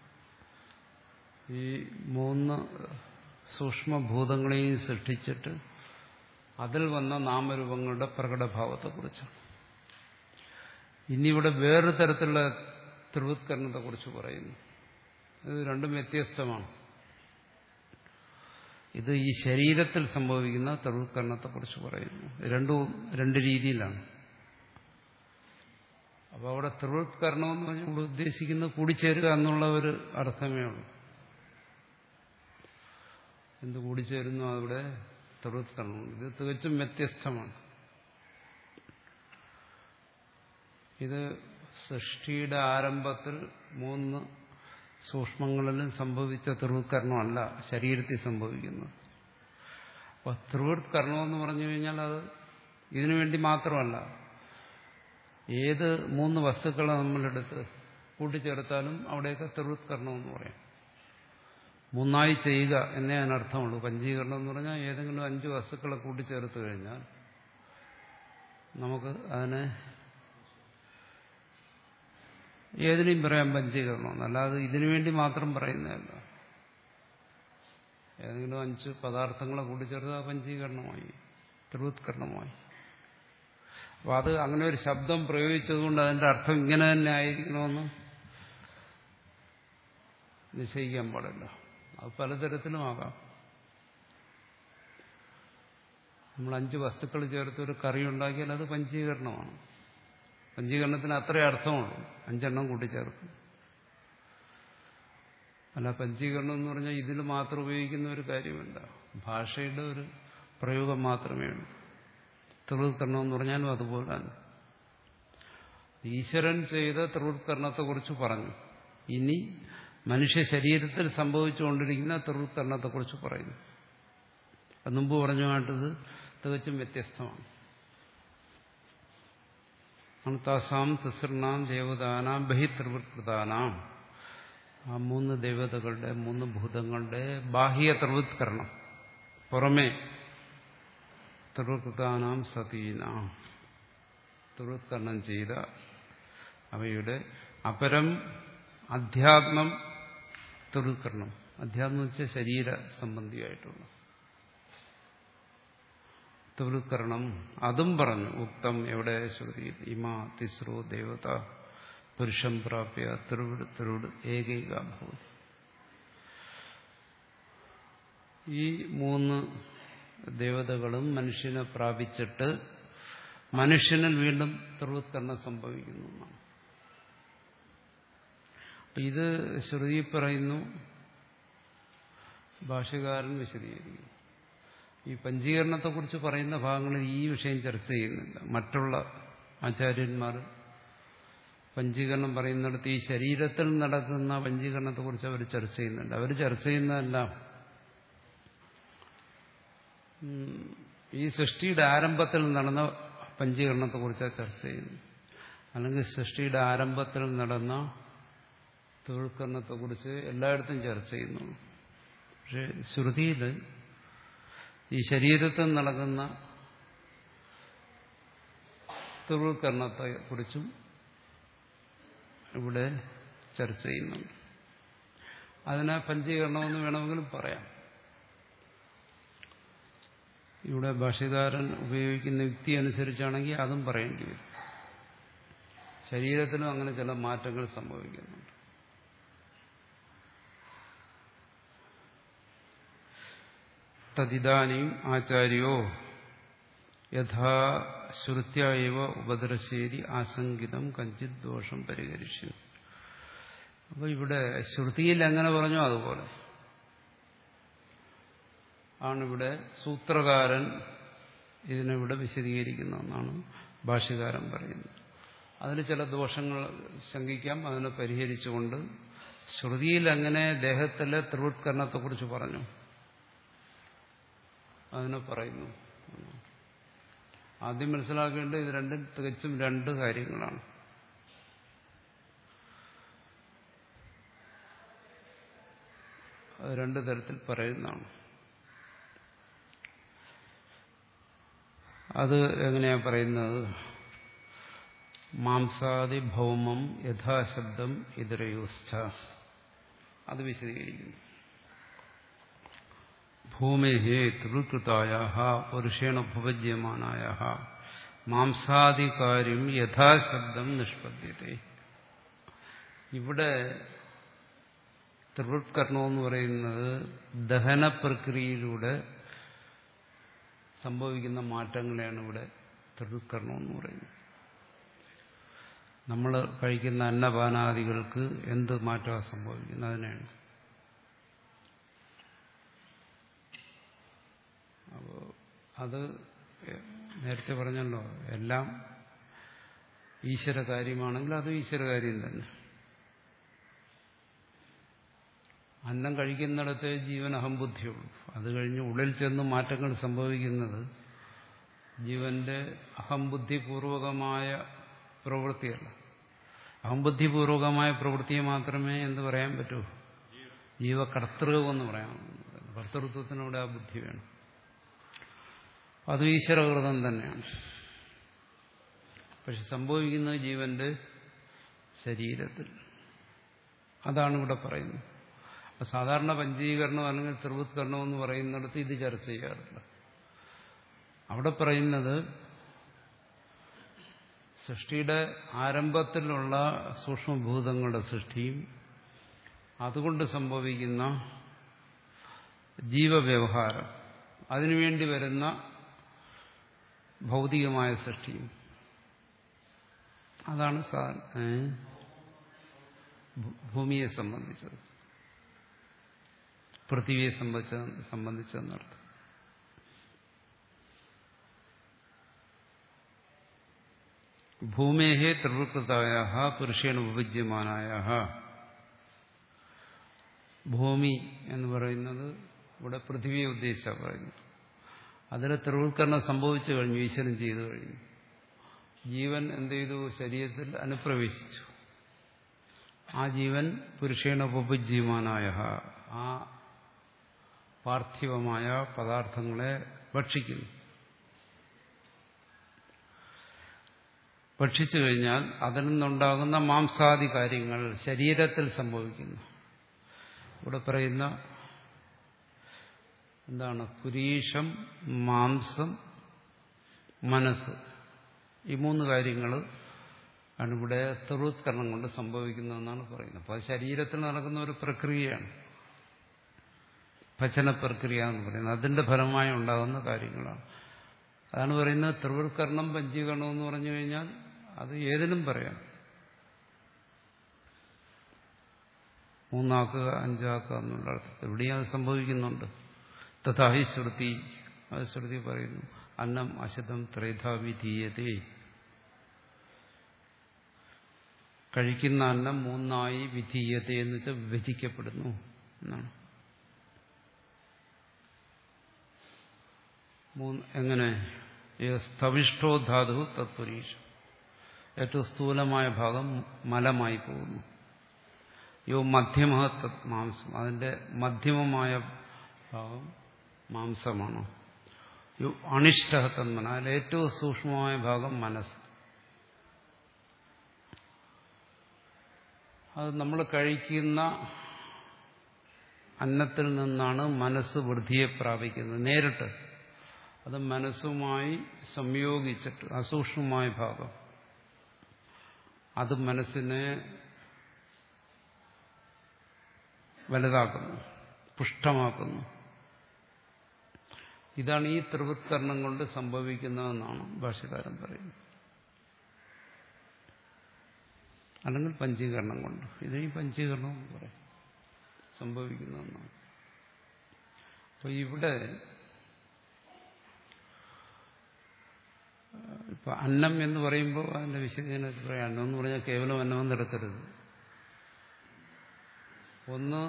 ഈ മൂന്ന് സൂക്ഷ്മഭൂതങ്ങളെയും സൃഷ്ടിച്ചിട്ട് അതിൽ വന്ന നാമരൂപങ്ങളുടെ പ്രകടഭാവത്തെക്കുറിച്ചാണ്. ഇനിയിവിടെ വേറൊരു തരത്തിലുള്ള ത്രിവൃത്കരണത്തെക്കുറിച്ച് പറയുന്നു. ഇത് രണ്ടും വ്യത്യസ്തമാണ്. ഇത് ഈ ശരീരത്തിൽ സംഭവിക്കുന്ന ത്രിവൃത്കരണത്തെക്കുറിച്ച് പറയുന്നു. രണ്ടും രണ്ട് രീതിയിലാണ്. അപ്പോൾ അവിടെ ത്രിവൃത്കരണം എന്ന് പറഞ്ഞാൽ നമ്മൾ ഉദ്ദേശിക്കുന്നത് കൂടിച്ചേരുക എന്നുള്ള ഒരു അർത്ഥമേ ഉള്ളൂ. എന്ത് കൂടിച്ചേരുന്നു അവിടെ ത്രിവൃത്കരണം. ഇത് തികച്ചും വ്യത്യസ്തമാണ്. ഇത് സൃഷ്ടിയുടെ ആരംഭത്തിൽ മൂന്ന് സൂക്ഷ്മങ്ങളിലും സംഭവിച്ച ത്രിവൃത്കരണമല്ല ശരീരത്തിൽ സംഭവിക്കുന്നത്. അപ്പോൾ ത്രിവൃത്കരണമെന്ന് പറഞ്ഞു കഴിഞ്ഞാൽ അത് ഇതിനു വേണ്ടി മാത്രമല്ല. ഏത് മൂന്ന് വസ്തുക്കളെ നമ്മളെടുത്ത് കൂട്ടിച്ചേർത്താലും അവിടെയൊക്കെ ത്രിവൃത്കരണമെന്ന് പറയാം. മൂന്നായി ചെയ്യുക എന്നേ അതിനർത്ഥമുള്ളൂ. പഞ്ചീകരണം എന്ന് പറഞ്ഞാൽ ഏതെങ്കിലും അഞ്ച് വസ്തുക്കളെ കൂട്ടിച്ചേർത്ത് കഴിഞ്ഞാൽ നമുക്ക് അതിനെ ഏതിനെയും പറയാം പഞ്ചീകരണം. അല്ലാതെ ഇതിനു വേണ്ടി മാത്രം പറയുന്നതല്ല. ഏതെങ്കിലും അഞ്ച് പദാർത്ഥങ്ങളെ കൂട്ടിച്ചേർത്ത് പഞ്ചീകരണമായി, ത്രിവൃത്കരണമായി. അപ്പം അത് അങ്ങനെ ഒരു ശബ്ദം പ്രയോഗിച്ചതുകൊണ്ട് അതിന്റെ അർത്ഥം ഇങ്ങനെ തന്നെ ആയിരിക്കണമെന്ന് നിശ്ചയിക്കാൻ പാടില്ല. അത് പലതരത്തിലും ആകാം. നമ്മൾ അഞ്ച് വസ്തുക്കൾ ചേർത്ത് ഒരു കറി ഉണ്ടാക്കിയാൽ അത് പഞ്ചീകരണമാണ്. പഞ്ചീകരണത്തിന് അത്രേ അർത്ഥമുള്ളൂ, അഞ്ചെണ്ണം കൂട്ടിച്ചേർക്കും. അല്ല, പഞ്ചീകരണം എന്ന് പറഞ്ഞാൽ ഇതിൽ മാത്രം ഉപയോഗിക്കുന്ന ഒരു കാര്യമല്ല, ഭാഷയുടെ ഒരു പ്രയോഗം മാത്രമേ ഉള്ളൂ. ത്രിവൃത്കരണം എന്ന് പറഞ്ഞാലും അതുപോലെ തന്നെ. ഈശ്വരൻ ചെയ്ത ത്രിവൃത്കരണത്തെക്കുറിച്ച് പറഞ്ഞു. ഇനി മനുഷ്യ ശരീരത്തിൽ സംഭവിച്ചുകൊണ്ടിരിക്കുന്ന ത്രിവൃത്കരണത്തെക്കുറിച്ച് പറയുന്നു. അത് മുമ്പ് പറഞ്ഞുമായിട്ടത് തികച്ചും വ്യത്യസ്തമാണ്. താസാം തിസൃണാം ദേവതാനാം ബഹിത്രിവൃത്കൃതാനാം, ആ മൂന്ന് ദേവതകളുടെ മൂന്ന് ഭൂതങ്ങളുടെ ബാഹ്യ ത്രിവൃത്കരണം, പുറമേ ത്രിവൃത്കൃതാനാം സതീനാം, ത്രിവൃത്കരണം ചെയ്ത അവയുടെ അപരം അധ്യാത്മം ത്രിവൃത്കരണം. അധ്യാത്മം വെച്ചാൽ ശരീര സംബന്ധിയായിട്ടുള്ള ത്രിവൃത്കരണം അതും പറഞ്ഞു. ഉക്തം എവിടെ ശ്രുതി ഇമാ തിസ്രോ ദേവത പുരുഷം പ്രാപ്യ ത്രിവൃട് ത്രിവൃട് ഏകൈകാഭൂതി. ഈ മൂന്ന് ദേവതകളും മനുഷ്യനെ പ്രാപിച്ചിട്ട് മനുഷ്യനിൽ വീണ്ടും ത്രിവൃത്കരണം സംഭവിക്കുന്നു എന്നാണ്. അപ്പൊ ഇത് ശ്രുതി പറയുന്നു, ഭാഷ്യകാരൻ വിശദീകരിക്കുന്നു. ഈ പഞ്ചീകരണത്തെക്കുറിച്ച് പറയുന്ന ഭാഗങ്ങളിൽ ഈ വിഷയം ചർച്ച ചെയ്യുന്നില്ല. മറ്റുള്ള ആചാര്യന്മാർ പഞ്ചീകരണം പറയുന്നിടത്ത് ഈ ശരീരത്തിൽ നടക്കുന്ന പഞ്ചീകരണത്തെക്കുറിച്ച് അവർ ചർച്ച ചെയ്യുന്നുണ്ട്. അവർ ചർച്ച ചെയ്യുന്നതെല്ലാം ഈ സൃഷ്ടിയുടെ ആരംഭത്തിൽ നടന്ന പഞ്ചീകരണത്തെക്കുറിച്ചാണ് ചർച്ച ചെയ്യുന്നത്. അല്ലെങ്കിൽ സൃഷ്ടിയുടെ ആരംഭത്തിൽ നടന്ന ത്രിവൃത്കരണത്തെക്കുറിച്ച് എല്ലായിടത്തും ചർച്ച ചെയ്യുന്നു. പക്ഷെ ശ്രുതിയിൽ ഈ ശരീരത്തിൽ നടക്കുന്ന ത്രിവൃത്കരണത്തെക്കുറിച്ചും ഇവിടെ ചർച്ച ചെയ്യുന്നുണ്ട്. അതിനെ പഞ്ചീകരണമെന്ന് വേണമെങ്കിലും പറയാം. ഇവിടെ ഭാഷ്യകാരൻ ഉപയോഗിക്കുന്ന യുക്തി അനുസരിച്ചാണെങ്കിൽ അതും പറയേണ്ടി വരും. ശരീരത്തിലും അങ്ങനെ ചില മാറ്റങ്ങൾ സംഭവിക്കുന്നുണ്ട്. തദിദാനീം ആചാര്യോ യഥാ ശ്രുത്യായവ ഉപദ്രശേരി ആശങ്കിതം കഞ്ചിത് ദോഷം പരിഹരിച്ചു. അപ്പോൾ ഇവിടെ ശ്രുതിയിൽ എങ്ങനെ പറഞ്ഞോ അതുപോലെ ആണിവിടെ സൂത്രകാരൻ ഇതിനിവിടെ വിശദീകരിക്കുന്നതെന്നാണ് ഭാഷ്യകാരൻ പറയുന്നത്. അതിന് ചില ദോഷങ്ങൾ ശങ്കിക്കാം. അതിനെ പരിഹരിച്ചുകൊണ്ട് ശ്രുതിയിൽ എങ്ങനെ ദേഹത്തിലെ ത്രിവൃത്കരണത്തെക്കുറിച്ച് പറഞ്ഞു അതിനെ പറയുന്നു. ആദ്യം മനസ്സിലാക്കേണ്ടത് ഇത് രണ്ടും തികച്ചും രണ്ട് കാര്യങ്ങളാണ്. അത് രണ്ട് തരത്തിൽ പറയുന്നതാണ്. അത് എങ്ങനെയാ പറയുന്നത്? മാംസാദി ഭൗമം യഥാശബ്ദം ഇതരയോസ്ഥ, അത് വിശദീകരിക്കുന്നു. ഭൂമേഹേ ത്രിവൃത്കൃതായ പുരുഷേണ ഭുവജ്യമാനായ മാംസാദികാര്യം യഥാശബ്ദം നിഷ്പദ്യത്തെ. ഇവിടെ ത്രിവൃത്കരണമെന്ന് പറയുന്നത് ദഹന പ്രക്രിയയിലൂടെ സംഭവിക്കുന്ന മാറ്റങ്ങളെയാണ് ഇവിടെ ത്രിവൃത്കരണമെന്ന് പറയുന്നത്. നമ്മൾ കഴിക്കുന്ന അന്നപാനാദികൾക്ക് എന്ത് മാറ്റമാണ് സംഭവിക്കുന്നത് അതിനാണ്. അത് നേരത്തെ പറഞ്ഞല്ലോ, എല്ലാം ഈശ്വര കാര്യമാണെങ്കിൽ അത് ഈശ്വര കാര്യം തന്നെ. അന്നം കഴിക്കുന്നിടത്ത് ജീവൻ അഹംബുദ്ധിയുള്ളൂ. അത് കഴിഞ്ഞ് ഉള്ളിൽ ചെന്ന് മാറ്റങ്ങൾ സംഭവിക്കുന്നത് ജീവന്റെ അഹംബുദ്ധിപൂർവകമായ പ്രവൃത്തിയല്ല. അഹംബുദ്ധിപൂർവകമായ പ്രവൃത്തിയെ മാത്രമേ എന്ത് പറയാൻ പറ്റൂ? ജീവകർത്തൃകം എന്ന് പറയാം. കർത്തൃത്വത്തിനൂടെ ആ ബുദ്ധി വേണം. അത് ഈശ്വരകൃതം തന്നെയാണ്. പക്ഷെ സംഭവിക്കുന്നത് ജീവന്റെ ശരീരത്തിൽ. അതാണ് ഇവിടെ പറയുന്നത്. അപ്പൊ സാധാരണ പഞ്ചീകരണം അല്ലെങ്കിൽ ത്രിവൃത്കരണം എന്ന് പറയുന്നിടത്ത് ഇത് ചർച്ച ചെയ്യാറില്ല. അവിടെ പറയുന്നത് സൃഷ്ടിയുടെ ആരംഭത്തിലുള്ള സൂക്ഷ്മഭൂതങ്ങളുടെ സൃഷ്ടിയും അതുകൊണ്ട് സംഭവിക്കുന്ന ജീവവ്യവഹാരം, അതിനുവേണ്ടി വരുന്ന ഭൗതികമായ സൃഷ്ടിയും. അതാണ് ഭൂമിയെ സംബന്ധിച്ചത്, പൃഥ്വിയെ സംബന്ധിച്ചെന്നർത്ഥം. ഭൂമേഹേ ത്രിവൃത്തായ പുരുഷേണ ഉപജ്യമാനായ. ഭൂമി എന്ന് പറയുന്നത് ഇവിടെ പൃഥ്വിയെ ഉദ്ദേശിച്ച പറയുന്നു. അതിൽ ത്രിവൃത്കരണം സംഭവിച്ചു കഴിഞ്ഞു, ഈശ്വരൻ ചെയ്തു കഴിഞ്ഞു. ജീവൻ എന്ത് ചെയ്തു? ശരീരത്തിൽ അനുപ്രവേശിച്ചു. ആ ജീവൻ പുരുഷേണ ഉപജ്യമാനായ, ആ പാർത്ഥിവമായ പദാർത്ഥങ്ങളെ ഭക്ഷിക്കുന്നു. ഭക്ഷിച്ചു കഴിഞ്ഞാൽ അതിൽ നിന്നുണ്ടാകുന്ന മാംസാദി കാര്യങ്ങൾ ശരീരത്തിൽ സംഭവിക്കുന്നു. ഇവിടെ പറയുന്ന എന്താണ്? പുരീഷം, മാംസം, മനസ്സ്, ഈ മൂന്ന് കാര്യങ്ങൾ ആണ് ഇവിടെ ത്രിവൃത്കരണം കൊണ്ട് സംഭവിക്കുന്നതെന്നാണ് പറയുന്നത്. അപ്പോൾ അത് ശരീരത്തിൽ നടക്കുന്ന ഒരു പ്രക്രിയയാണ്, പചന പ്രക്രിയ എന്ന് പറയുന്നത്. അതിന്റെ ഫലമായി ഉണ്ടാകുന്ന കാര്യങ്ങളാണ്. അതാണ് പറയുന്നത് ത്രിവൃത്കരണം പഞ്ചീകരണം എന്ന് പറഞ്ഞു കഴിഞ്ഞാൽ അത് ഏതിനും പറയാം. മൂന്നാക്കുക, അഞ്ചാക്കുക എന്നുള്ള അർത്ഥത്തിൽ ഇവിടെയും അത് സംഭവിക്കുന്നുണ്ട്. തഥാഹി ശ്രുതി, അത് ശ്രുതി പറയുന്നു. അന്നം അശതം ത്രേധാ വിധീയതേ. കഴിക്കുന്ന അന്നം മൂന്നായി വിധീയത എന്ന് വെച്ചാൽ വിഭജിക്കപ്പെടുന്നു എന്നാണ്. എങ്ങനെ? സ്ഥവിഷ്ടോ ധാതു തത്പുരീഷം. ഏറ്റവും സ്ഥൂലമായ ഭാഗം മലമായി പോകുന്നു. യോ മധ്യമ തത് മാംസം, അതിന്റെ മധ്യമമായ ഭാഗം മാംസമാണ്. യോ അണിഷ്ട തന്മന, അതിൽ ഏറ്റവും സൂക്ഷ്മമായ ഭാഗം മനസ്സ്. അത് നമ്മൾ കഴിക്കുന്ന അന്നത്തിൽ നിന്നാണ് മനസ്സ് വൃദ്ധിയെ പ്രാപിക്കുന്നത് നേരിട്ട്. അത് മനസ്സുമായി സംയോഗിച്ചിട്ട് അസൂക്ഷ്മമായ ഭാഗം അത് മനസ്സിനെ വലുതാക്കുന്നു, പുഷ്ടമാക്കുന്നു. ഇതാണ് ഈ ത്രിവൃത്കരണം കൊണ്ട് സംഭവിക്കുന്നതെന്നാണ് ഭാഷ്യകാരൻ പറയുന്നത്. അല്ലെങ്കിൽ പഞ്ചീകരണം കൊണ്ട്. ഇതിന് പഞ്ചീകരണം എന്ന് പറയും, സംഭവിക്കുന്നതെന്നാണ്. അപ്പൊ ഇവിടെ ഇപ്പൊ അന്നം എന്ന് പറയുമ്പോൾ അതിന്റെ വിശദീകരണത്തിൽ പറയാം. അന്നം എന്ന് പറഞ്ഞാൽ കേവലം അന്നമെന്ന് എടുക്കരുത്. ഒന്ന്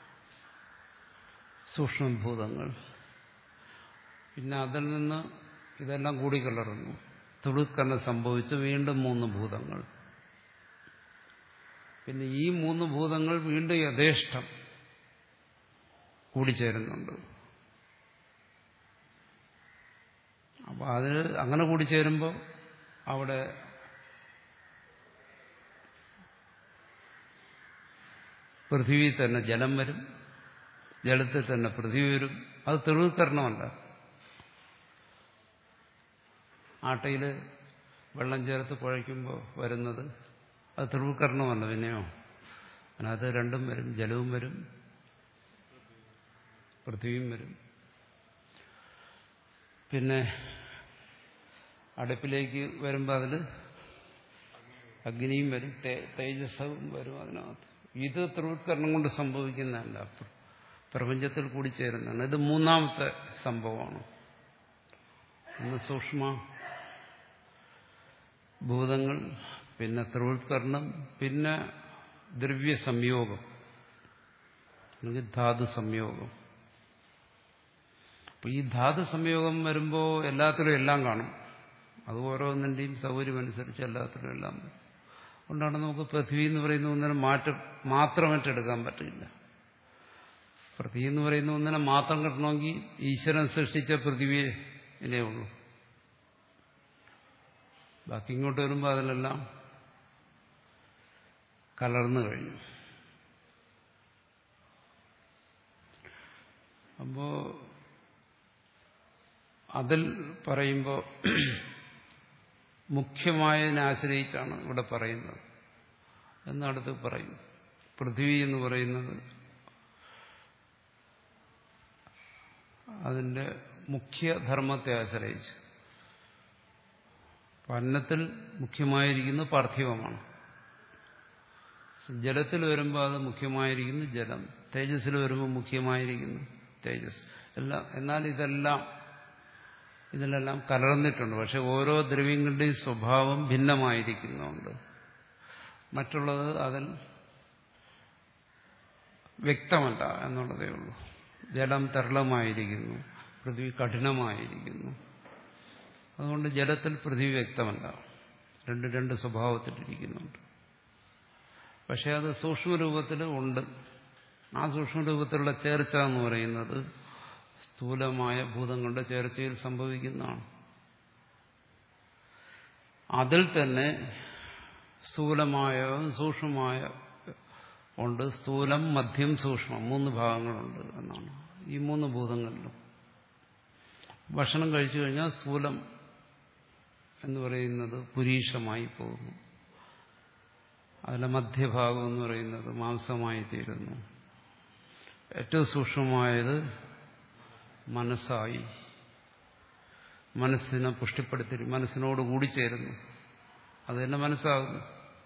സൂക്ഷ്മഭൂതങ്ങൾ, പിന്നെ അതിൽ നിന്ന് ഇതെല്ലാം കൂടിക്കലർന്നു ത്രിവൃത്കരണം സംഭവിച്ച് വീണ്ടും മൂന്ന് ഭൂതങ്ങൾ. പിന്നെ ഈ മൂന്ന് ഭൂതങ്ങൾ വീണ്ടും യഥേഷ്ടം കൂടിച്ചേരുന്നുണ്ട്. അപ്പൊ അത് അങ്ങനെ കൂടിച്ചേരുമ്പോൾ അവിടെ പൃഥ്വി തന്നെ ജലം വരും, ജലത്തിൽ തന്നെ പൃഥ്വി വരും. അത് ത്രിവൃത്കരണമല്ല. ആട്ടയിൽ വെള്ളം ചേർത്ത് കുഴയ്ക്കുമ്പോൾ വരുന്നത് അത് ത്രിവൃത്കരണമല്ല. പിന്നെയോ അതിനകത്ത് രണ്ടും വരും, ജലവും വരും, പൃഥ്വിയും വരും. പിന്നെ അടുപ്പിലേക്ക് വരുമ്പോൾ അതിൽ അഗ്നിയും വരും, തേജസ്സും വരും അതിനകത്ത്. ഇത് ത്രിവൃത്കരണം കൊണ്ട് സംഭവിക്കുന്നതല്ല, പ്രപഞ്ചത്തിൽ കൂടി ചേരുന്നതാണ്. ഇത് മൂന്നാമത്തെ സംഭവമാണ്. ഒന്ന് സൂക്ഷ്മ ഭൂതങ്ങൾ, പിന്നെ ത്രിവൃത്കരണം, പിന്നെ ദ്രവ്യ സംയോഗം അല്ലെങ്കിൽ ധാതു സംയോഗം. അപ്പൊ ഈ ധാതു സംയോഗം വരുമ്പോൾ എല്ലാത്തിലും എല്ലാം കാണും. അത് ഓരോന്നിൻ്റെയും സൗകര്യമനുസരിച്ച് എല്ലാത്തിലും എല്ലാം വരും. അതുകൊണ്ടാണ് നമുക്ക് പൃഥ്വി എന്ന് പറയുന്ന ഒന്നിനെ മാറ്റം മാത്രമായിട്ടെടുക്കാൻ പറ്റില്ല. പൃഥ്വി എന്ന് പറയുന്ന ഒന്നിനെ മാത്രം കിട്ടണമെങ്കിൽ ഈശ്വരൻ സൃഷ്ടിച്ച പൃഥ്വിയെ ഉള്ളൂ. ബാക്കി ഇങ്ങോട്ട് വരുമ്പോൾ അതിലെല്ലാം കലർന്നു കഴിഞ്ഞു. അപ്പോ അതിൽ പറയുമ്പോൾ മുഖ്യമായതിനെ ആശ്രയിച്ചാണ് ഇവിടെ പറയുന്നത് എന്നടുത്ത് പറയും. പൃഥ്വി എന്ന് പറയുന്നത് അതിന്റെ മുഖ്യധർമ്മത്തെ ആശ്രയിച്ച്. അന്നത്തിൽ മുഖ്യമായിരിക്കുന്ന പാർത്ഥിവമാണ്. ജലത്തിൽ വരുമ്പോൾ അത് മുഖ്യമായിരിക്കുന്നു ജലം, തേജസ്സിൽ വരുമ്പോൾ മുഖ്യമായിരിക്കുന്നു തേജസ്. എല്ലാം എന്നാൽ ഇതെല്ലാം ഇതിലെല്ലാം കലർന്നിട്ടുണ്ട്. പക്ഷെ ഓരോ ദ്രവ്യങ്ങളുടെയും സ്വഭാവം ഭിന്നമായിരിക്കുന്നുണ്ട്. മറ്റുള്ളത് അതിൽ വ്യക്തമല്ല എന്നുള്ളതേ ഉള്ളൂ. ജലം തരളമായിരിക്കുന്നു, പൃഥ്വി കഠിനമായിരിക്കുന്നു. അതുകൊണ്ട് ജലത്തിൽ പൃഥ്വി വ്യക്തമല്ല, രണ്ട് രണ്ട് സ്വഭാവത്തിലിരിക്കുന്നുണ്ട്. പക്ഷെ അത് സൂക്ഷ്മരൂപത്തിൽ ഉണ്ട്. ആ സൂക്ഷ്മരൂപത്തിലുള്ള ചേർച്ച എന്ന് പറയുന്നത് സ്ഥൂലമായ ഭൂതങ്ങളുടെ ചേർച്ചയിൽ സംഭവിക്കുന്നതാണ്. അതിൽ തന്നെ സ്ഥൂലമായ സൂക്ഷ്മമായ ഉണ്ട്. സ്ഥൂലം, മധ്യം, സൂക്ഷ്മം മൂന്ന് ഭാഗങ്ങളുണ്ട് എന്നാണ്. ഈ മൂന്ന് ഭൂതങ്ങളിലും ഭക്ഷണം കഴിച്ചു കഴിഞ്ഞാൽ സ്ഥൂലം എന്ന് പറയുന്നത് പുരീഷമായി പോകുന്നു. അതിലെ മധ്യഭാഗം എന്ന് പറയുന്നത് മാംസമായി തീരുന്നു. ഏറ്റവും സൂക്ഷ്മമായത് മനസ്സായി, മനസ്സിനെ പുഷ്ടിപ്പെടുത്തി മനസ്സിനോട് കൂടി ചേരുന്നു. അത് തന്നെ മനസ്സാകുന്നു.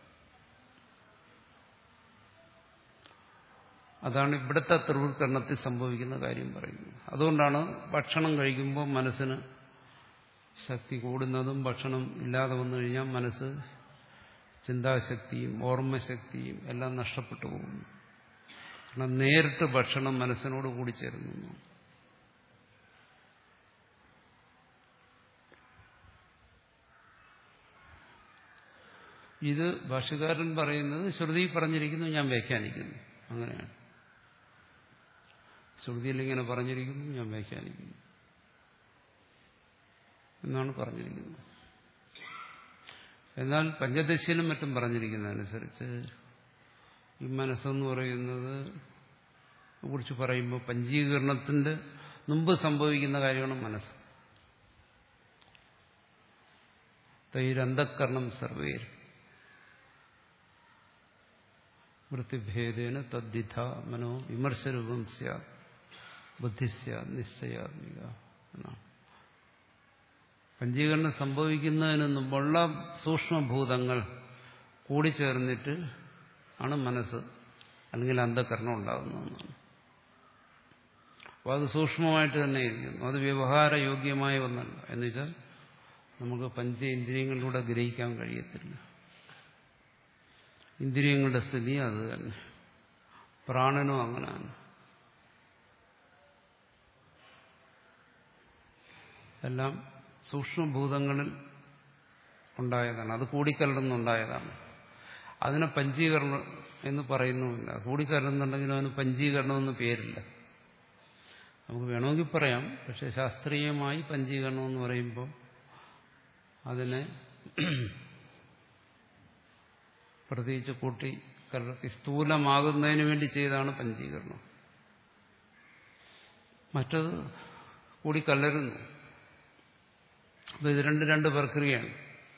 അതാണ് ഇവിടുത്തെ ത്രിവൃത്കരണത്തിൽ സംഭവിക്കുന്ന കാര്യം പറയുന്നത്. അതുകൊണ്ടാണ് ഭക്ഷണം കഴിക്കുമ്പോൾ മനസ്സിന് ശക്തി കൂടുന്നതും ഭക്ഷണം ഇല്ലാതെ വന്നു കഴിഞ്ഞാൽ മനസ്സ് ചിന്താശക്തിയും ഓർമ്മശക്തിയും എല്ലാം നഷ്ടപ്പെട്ടു പോകുന്നു. കാരണം നേരിട്ട് ഭക്ഷണം മനസ്സിനോട് കൂടിച്ചേരുന്നു. ഇത് ഭാഷ്യകാരൻ പറയുന്നത് ശ്രുതി പറഞ്ഞിരിക്കുന്നു, ഞാൻ വ്യാഖ്യാനിക്കുന്നു. അങ്ങനെയാണ്. ശ്രുതിയിൽ ഇങ്ങനെ പറഞ്ഞിരിക്കുന്നു, ഞാൻ വ്യാഖ്യാനിക്കുന്നു എന്നാണ് പറഞ്ഞിരിക്കുന്നത്. എന്നാൽ പഞ്ചദശയിലും മറ്റും പറഞ്ഞിരിക്കുന്നതനുസരിച്ച് ഈ മനസ്സെന്ന് പറയുന്നത് കുറിച്ച് പറയുമ്പോൾ പഞ്ചീകരണത്തിന്റെ മുമ്പ് സംഭവിക്കുന്ന കാര്യമാണ് മനസ്സ്. തൈരന്തഃകരണം സർവേർ വൃത്തിഭേദേന തദ്ധിത മനോ വിമർശരൂപം സ്യാത് ബുദ്ധി സ്യാത് നിശ്ചയാത്മിക എന്നാണ്. പഞ്ചീകരണം സംഭവിക്കുന്നതിന് മുമ്പുള്ള സൂക്ഷ്മഭൂതങ്ങൾ കൂടിച്ചേർന്നിട്ട് ആണ് മനസ്സ് അല്ലെങ്കിൽ അന്ധകരണം ഉണ്ടാകുന്നതെന്നാണ്. അപ്പോൾ അത് സൂക്ഷ്മമായിട്ട് തന്നെ ഇരിക്കുന്നു. അത് വ്യവഹാരയോഗ്യമായ ഒന്നല്ല. എന്നുവെച്ചാൽ നമുക്ക് പഞ്ചേന്ദ്രിയങ്ങളിലൂടെ ഗ്രഹിക്കാൻ കഴിയത്തില്ല. ഇന്ദ്രിയങ്ങളുടെ സ്ഥിതി അത് തന്നെ. പ്രാണനും അങ്ങനെയാണ്. എല്ലാം സൂക്ഷ്മഭൂതങ്ങളിൽ ഉണ്ടായതാണ്. അത് കൂടിക്കലർന്നുണ്ടായതാണ്. അതിനെ പഞ്ചീകരണം എന്ന് പറയുന്നുമില്ല. കൂടിക്കലർന്നുണ്ടെങ്കിലും അതിന് പഞ്ചീകരണമെന്ന് പേരില്ല. നമുക്ക് വേണമെങ്കിൽ പറയാം. പക്ഷെ ശാസ്ത്രീയമായി പഞ്ചീകരണം എന്ന് പറയുമ്പോൾ അതിനെ പ്രത്യേകിച്ച് കൂട്ടി കലർത്തി സ്ഥൂലമാകുന്നതിന് വേണ്ടി ചെയ്താണ് പഞ്ചീകരണം. മറ്റത് കൂടി കലരുന്നു. അപ്പൊ ഇത് രണ്ട് രണ്ട് പ്രക്രിയയാണ്.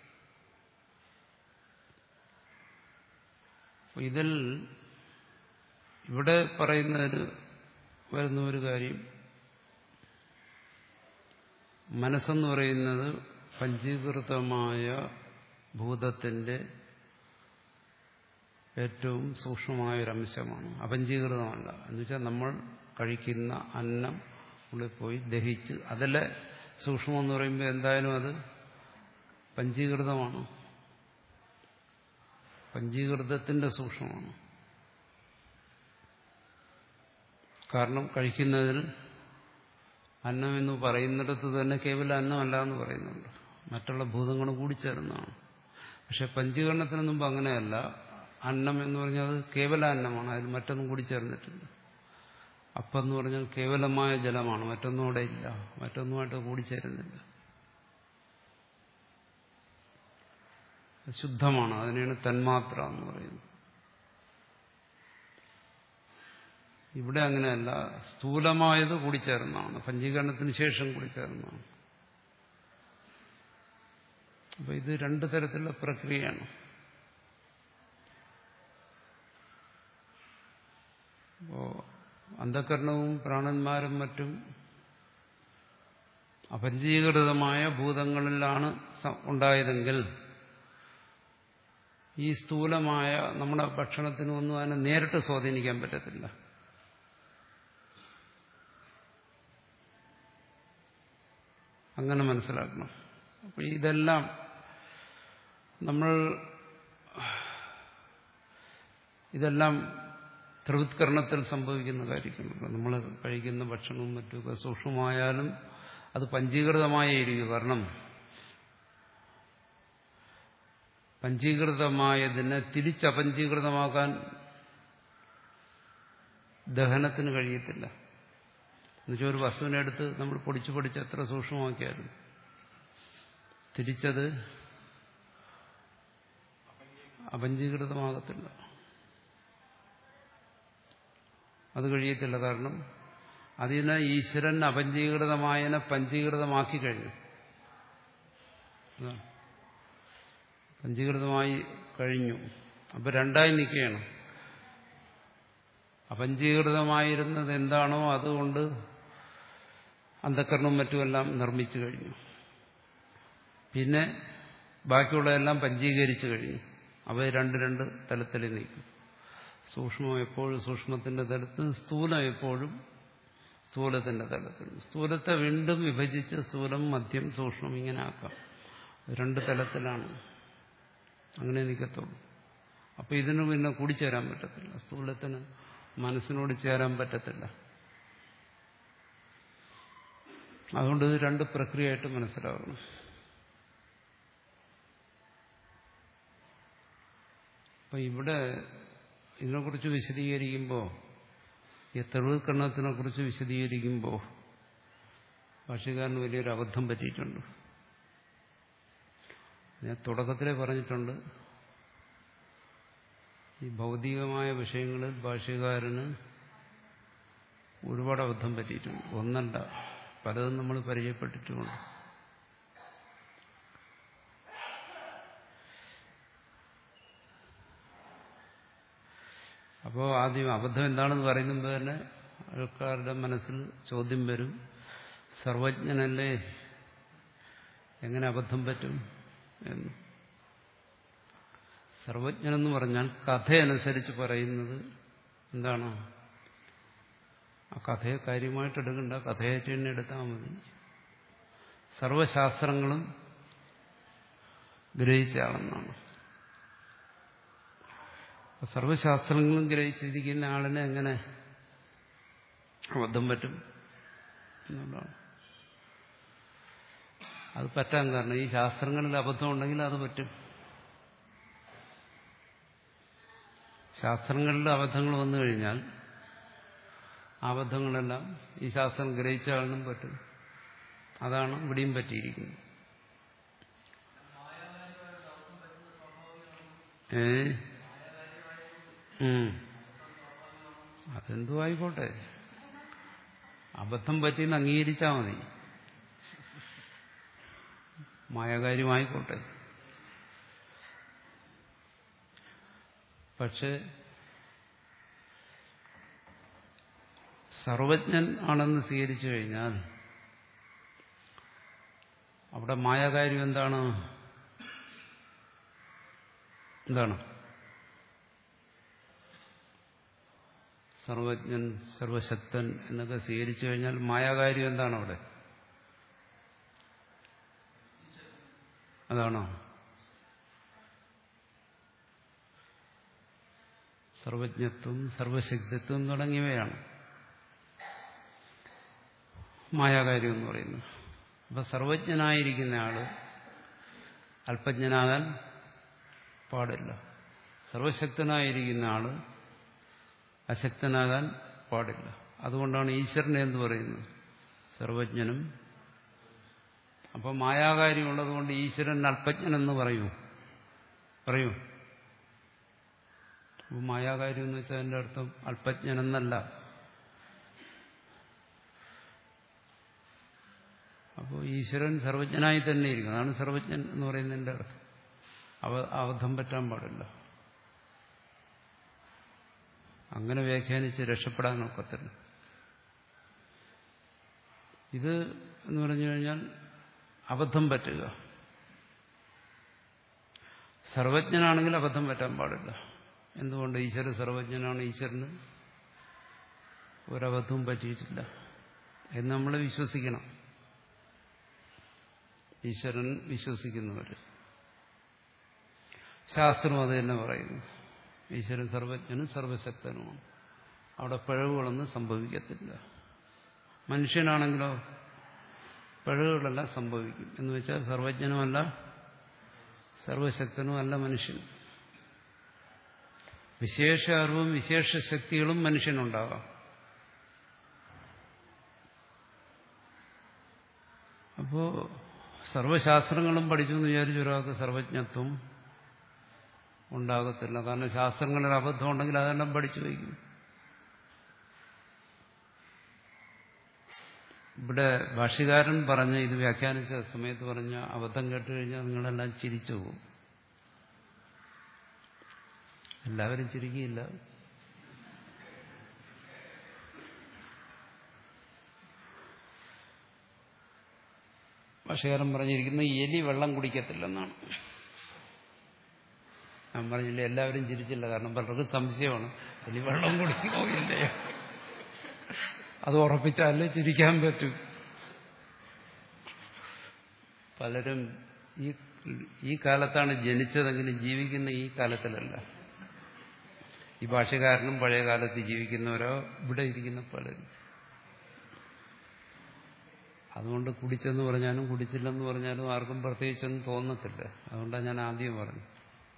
ഇതിൽ ഇവിടെ പറയുന്നതിന് വരുന്ന ഒരു കാര്യം, മനസ്സെന്ന് പറയുന്നത് പഞ്ചീകൃതമായ ഭൂതത്തിന്റെ ഏറ്റവും സൂക്ഷ്മമായൊരംശമാണ്. അപഞ്ചീകൃതമല്ല. എന്നുവെച്ചാൽ നമ്മൾ കഴിക്കുന്ന അന്നം ഉള്ളിൽ പോയി ദഹിച്ച് അതിലെ സൂക്ഷ്മം എന്ന് പറയുമ്പോൾ എന്തായാലും അത് പഞ്ചീകൃതമാണ്, പഞ്ചീകൃതത്തിന്റെ സൂക്ഷ്മമാണ്. കാരണം കഴിക്കുന്നതിൽ അന്നം എന്ന് പറയുന്നിടത്ത് തന്നെ കേവലം അന്നമല്ല എന്ന് പറയുന്നുണ്ട്, മറ്റുള്ള ഭൂതങ്ങൾ കൂടി ചേർന്നതാണ്. പക്ഷെ പഞ്ചീകരണത്തിന് മുമ്പ് അങ്ങനെയല്ല. അന്നം എന്ന് പറഞ്ഞാൽ അത് കേവല അന്നമാണ്, അതിൽ മറ്റൊന്നും കൂടി ചേർന്നിട്ടില്ല. അപ്പം എന്ന് പറഞ്ഞാൽ കേവലമായ ജലമാണ്, മറ്റൊന്നും അവിടെ ഇല്ല, മറ്റൊന്നുമായിട്ട് കൂടിച്ചേരുന്നില്ല, ശുദ്ധമാണ്. അതിനെയാണ് തന്മാത്ര എന്ന് പറയുന്നത്. ഇവിടെ അങ്ങനെയല്ല, സ്ഥൂലമായത് കൂടിച്ചേർന്നതാണ്, പഞ്ചീകരണത്തിന് ശേഷം കൂടിച്ചേർന്നതാണ്. അപ്പൊ ഇത് രണ്ടു തരത്തിലുള്ള പ്രക്രിയയാണ്. അപ്പോ അന്ധകരണവും പ്രാണന്മാരും മറ്റും അപഞ്ചീകൃതമായ ഭൂതങ്ങളിലാണ് ഉണ്ടായതെങ്കിൽ ഈ സ്ഥൂലമായ നമ്മുടെ ഭക്ഷണത്തിനൊന്നും അതിനെ നേരിട്ട് സ്വാധീനിക്കാൻ പറ്റത്തില്ല. അങ്ങനെ മനസ്സിലാക്കണം. അപ്പൊ ഇതെല്ലാം നമ്മൾ ഇതെല്ലാം ത്രിവിത്കരണത്തിൽ സംഭവിക്കുന്ന കാര്യങ്ങളാണ്. നമ്മൾ കഴിക്കുന്ന ഭക്ഷണവും മറ്റുമൊക്കെ സൂക്ഷ്മമായാലും അത് പഞ്ചീകൃതമായേ ഇരിക്കും. കാരണം പഞ്ചീകൃതമായതിനെ തിരിച്ചപഞ്ചീകൃതമാക്കാൻ ദഹനത്തിന് കഴിയത്തില്ല. എന്നുവെച്ചാൽ ഒരു വസ്തുവിനെ എടുത്ത് നമ്മൾ പൊടിച്ചു പൊടിച്ച് എത്ര സൂക്ഷ്മമാക്കിയാലും തിരിച്ചത് അപഞ്ചീകൃതമാകത്തില്ല, അത് കഴിയത്തില്ല. കാരണം അതിനെ ഈശ്വരൻ അപഞ്ചീകൃതമായതിനെ പഞ്ചീകൃതമാക്കി കഴിഞ്ഞു, പഞ്ചീകൃതമായി കഴിഞ്ഞു. അപ്പൊ രണ്ടായി നിൽക്കുകയാണ്. അപഞ്ചീകൃതമായിരുന്നത് എന്താണോ അതുകൊണ്ട് അന്ധകരണവും മറ്റുമെല്ലാം നിർമ്മിച്ചു കഴിഞ്ഞു. പിന്നെ ബാക്കിയുള്ളതെല്ലാം പഞ്ചീകരിച്ചു കഴിഞ്ഞു. അവ രണ്ട് രണ്ട് തലത്തിൽ നിൽക്കും. സൂക്ഷ്മം എപ്പോഴും സൂക്ഷ്മത്തിന്റെ തലത്തിൽ, സ്ഥൂലം എപ്പോഴും സ്ഥൂലത്തിന്റെ തലത്തിൽ. സ്ഥൂലത്തെ വീണ്ടും വിഭജിച്ച് സ്ഥൂലം, മധ്യം, സൂക്ഷ്മം ഇങ്ങനെ ആക്കാം. രണ്ട് തലത്തിലാണ്, അങ്ങനെ നിൽക്കത്തുള്ളൂ. അപ്പൊ ഇതിന് പിന്നെ കൂടിച്ചേരാൻ പറ്റത്തില്ല. സ്ഥൂലത്തിന് മനസ്സിനോട് ചേരാൻ പറ്റത്തില്ല. അതുകൊണ്ട് ഇത് രണ്ട് പ്രക്രിയയായിട്ട് മനസ്സിലാകണം. അപ്പൊ ഇവിടെ ഇതിനെക്കുറിച്ച് വിശദീകരിക്കുമ്പോൾ, ഈ ത്രിവിത്കരണത്തിനെ കുറിച്ച് വിശദീകരിക്കുമ്പോൾ ഭാഷ്യകാരന് വലിയൊരു അബദ്ധം പറ്റിയിട്ടുണ്ട്. ഞാൻ തുടക്കത്തിലേ പറഞ്ഞിട്ടുണ്ട്, ഈ ഭൗതികമായ വിഷയങ്ങളിൽ ഭാഷ്യകാരന് ഒരുപാട് അബദ്ധം പറ്റിയിട്ടുണ്ട്. ഒന്നല്ല, പലതും നമ്മൾ പരിചയപ്പെട്ടിട്ടുമുണ്ട്. അപ്പോൾ ആദ്യം അബദ്ധം എന്താണെന്ന് പറയുമ്പോൾ തന്നെ ആൾക്കാരുടെ മനസ്സിൽ ചോദ്യം വരും, സർവജ്ഞനല്ലേ, എങ്ങനെ അബദ്ധം പറ്റും എന്ന്. സർവജ്ഞനെന്ന് പറഞ്ഞാൽ കഥയനുസരിച്ച് പറയുന്നത് എന്താണ്? ആ കഥയെ കാര്യമായിട്ട് എടുക്കണ്ട, കഥയായിട്ട് തന്നെ എടുത്താൽ മതി. സർവശാസ്ത്രങ്ങളും ഗ്രഹിച്ച ആളെന്നാണ്. സർവശാസ്ത്രങ്ങളും ഗ്രഹിച്ചിരിക്കുന്ന ആളിനെ എങ്ങനെ അബദ്ധം പറ്റും എന്നുള്ളതാണ്. അത് പറ്റാൻ കാരണം ഈ ശാസ്ത്രങ്ങളിൽ അബദ്ധം ഉണ്ടെങ്കിൽ അത് പറ്റും. ശാസ്ത്രങ്ങളിൽ അബദ്ധങ്ങൾ വന്നു കഴിഞ്ഞാൽ അബദ്ധങ്ങളെല്ലാം ഈ ശാസ്ത്രം ഗ്രഹിച്ച ആളിനും പറ്റും. അതാണ് ഇവിടെയും പറ്റിയിരിക്കുന്നത്. ഏ അതെന്തു ആയിക്കോട്ടെ, അബദ്ധം പറ്റിയെന്ന് അംഗീകരിച്ചാൽ മതി, മായാകാര്യമായിക്കോട്ടെ. പക്ഷെ സർവജ്ഞൻ ആണെന്ന് സ്വീകരിച്ചു കഴിഞ്ഞാൽ അവിടെ മായാകാര്യം എന്താണ്? എന്താണ്? സർവജ്ഞൻ, സർവശക്തൻ എന്നൊക്കെ സ്വീകരിച്ചു കഴിഞ്ഞാൽ മായാകാര്യം എന്താണ് അവിടെ? അതാണോ? സർവജ്ഞത്വം, സർവശക്തിത്വം തുടങ്ങിയവയാണ് മായാകാര്യം എന്ന് പറയുന്നത്. അപ്പൊ സർവജ്ഞനായിരിക്കുന്ന ആള് അല്പജ്ഞനാകാൻ പാടില്ല. സർവശക്തനായിരിക്കുന്ന ആള് അശക്തനാകാൻ പാടില്ല. അതുകൊണ്ടാണ് ഈശ്വരനെ എന്ന് പറയുന്നത് സർവജ്ഞനും. അപ്പം മായാകാര്യമുള്ളതുകൊണ്ട് ഈശ്വരൻ അല്പജ്ഞനെന്ന് പറയൂ പറയൂ അപ്പം മായാകാര്യം എന്ന് വെച്ചാൽ അതിൻ്റെ അർത്ഥം അല്പജ്ഞനെന്നല്ല. അപ്പോൾ ഈശ്വരൻ സർവജ്ഞനായി തന്നെ ഇരിക്കും. അതാണ് സർവജ്ഞൻ എന്ന് പറയുന്നതിൻ്റെ അർത്ഥം. അവ അബദ്ധം പറ്റാൻ പാടില്ല. അങ്ങനെ വ്യാഖ്യാനിച്ച് രക്ഷപ്പെടാൻ ഒക്കത്തില്ല. ഇത് എന്ന് പറഞ്ഞു കഴിഞ്ഞാൽ അബദ്ധം പറ്റുക. സർവജ്ഞനാണെങ്കിൽ അബദ്ധം പറ്റാൻ പാടില്ല. എന്തുകൊണ്ട്? ഈശ്വര സർവജ്ഞനാണ്. ഈശ്വരന് ഒരബദ്ധവും പറ്റിയിട്ടില്ല എന്ന് നമ്മൾ വിശ്വസിക്കണം. ഈശ്വരൻ വിശ്വസിക്കുന്നവർ. ശാസ്ത്രം അത് തന്നെ പറയുന്നു. ഈശ്വരൻ സർവജ്ഞനും സർവശക്തനുമാണ്. അവിടെ പിഴവുകളൊന്നും സംഭവിക്കത്തില്ല. മനുഷ്യനാണെങ്കിലോ പിഴവുകളെല്ലാം സംഭവിക്കും. എന്ന് വെച്ചാൽ സർവജ്ഞനുമല്ല സർവശക്തനുമല്ല മനുഷ്യൻ. വിശേഷ അറിവും വിശേഷ ശക്തികളും മനുഷ്യനുണ്ടാകാം. അപ്പോ സർവശാസ്ത്രങ്ങളും പഠിച്ചു എന്ന് വിചാരിച്ച ഒരാൾക്ക് സർവജ്ഞത്വം ഉണ്ടാകത്തില്ല. കാരണം ശാസ്ത്രങ്ങളിൽ അബദ്ധം ഉണ്ടെങ്കിൽ അതെല്ലാം പഠിച്ചു വയ്ക്കും. ഇവിടെ ഭാഷ്യകാരൻ പറഞ്ഞ് ഇത് വ്യാഖ്യാനിച്ച സമയത്ത് പറഞ്ഞ അബദ്ധം കേട്ട് കഴിഞ്ഞാൽ നിങ്ങളെല്ലാം ചിരിച്ചു പോകും. എല്ലാവരും ചിരിക്കുകയില്ല. ഭാഷ്യകാരൻ പറഞ്ഞിരിക്കുന്നത് എലി വെള്ളം കുടിക്കത്തില്ലെന്നാണ്. ഞാൻ പറഞ്ഞില്ല, എല്ലാവരും ചിരിച്ചില്ല. കാരണം പലർക്കും സംശയമാണ്, എലി വെള്ളം കുടിക്കുമോ ഇല്ലയോ. അത് ഉറപ്പിച്ചാലേ ചിരിക്കാൻ പറ്റൂ. പലരും ഈ ഈ കാലത്താണ് ജനിച്ചതെങ്കിലും ജീവിക്കുന്ന ഈ കാലത്തിലല്ല. ഈ ഭാഷകാരനും പഴയ കാലത്ത് ജീവിക്കുന്നവരോ ഇവിടെ ഇരിക്കുന്ന പലരും. അതുകൊണ്ട് കുടിച്ചെന്ന് പറഞ്ഞാലും കുടിച്ചില്ലെന്ന് പറഞ്ഞാലും ആർക്കും പ്രത്യേകിച്ചൊന്നും തോന്നത്തില്ല. അതുകൊണ്ടാണ് ഞാൻ ആദ്യം പറഞ്ഞത്.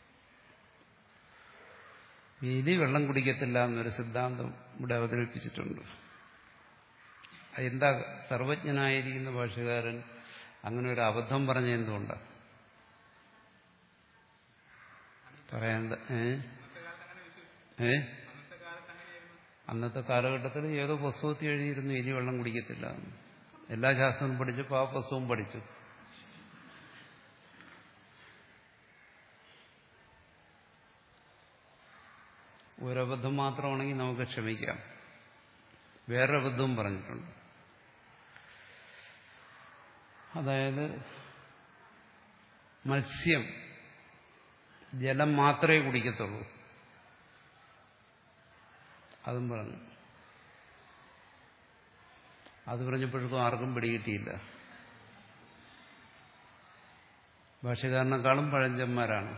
എലി വെള്ളം കുടിക്കത്തില്ല എന്നൊരു സിദ്ധാന്തം ഇവിടെ അവതരിപ്പിച്ചിട്ടുണ്ട്. എന്താ സർവജ്ഞനായിരിക്കുന്ന ഭാഷകാരൻ അങ്ങനെ ഒരു അബദ്ധം പറഞ്ഞ എന്തുകൊണ്ടാണ് പറയാൻ? ഏ ഏ അന്നത്തെ കാലഘട്ടത്തിൽ ഏതോ പുസ്തകത്തിൽ എഴുതിയിരുന്നു എലി വെള്ളം കുടിക്കത്തില്ല. എല്ലാ ശാസ്ത്രവും പഠിച്ചപ്പോൾ ആ പുസ്തകവും പഠിച്ചു. ഒരബദ്ധം മാത്രമാണെങ്കിൽ നമുക്ക് ക്ഷമിക്കാം. വേറൊരു അബദ്ധവും പറഞ്ഞിട്ടുണ്ട്. അതായത് മത്സ്യം ജലം മാത്രമേ കുടിക്കത്തുള്ളൂ. അതും പറഞ്ഞു. അത് പറഞ്ഞപ്പോഴേക്കും ആർക്കും പിടികിട്ടിയില്ല. ഭാഷകാരനെക്കാളും പഴഞ്ചന്മാരാണ്.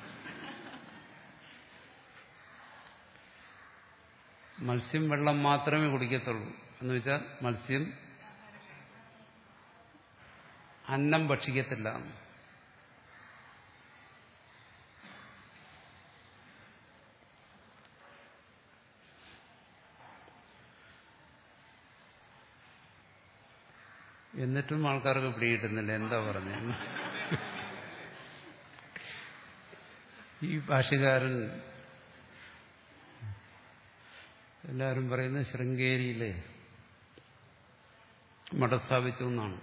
മത്സ്യം വെള്ളം മാത്രമേ കുടിക്കത്തുള്ളൂ എന്ന് വെച്ചാൽ മത്സ്യം അന്നം ഭക്ഷിക്കത്തില്ല. എന്നിട്ടും ആൾക്കാർക്ക് പിടികിട്ടുന്നില്ല എന്താ പറഞ്ഞത്. ഈ ഭാഷകാരൻ എല്ലാവരും പറയുന്നത് ശൃംഗേരിയിലെ മഠം സ്ഥാപിച്ചു എന്നാണ്.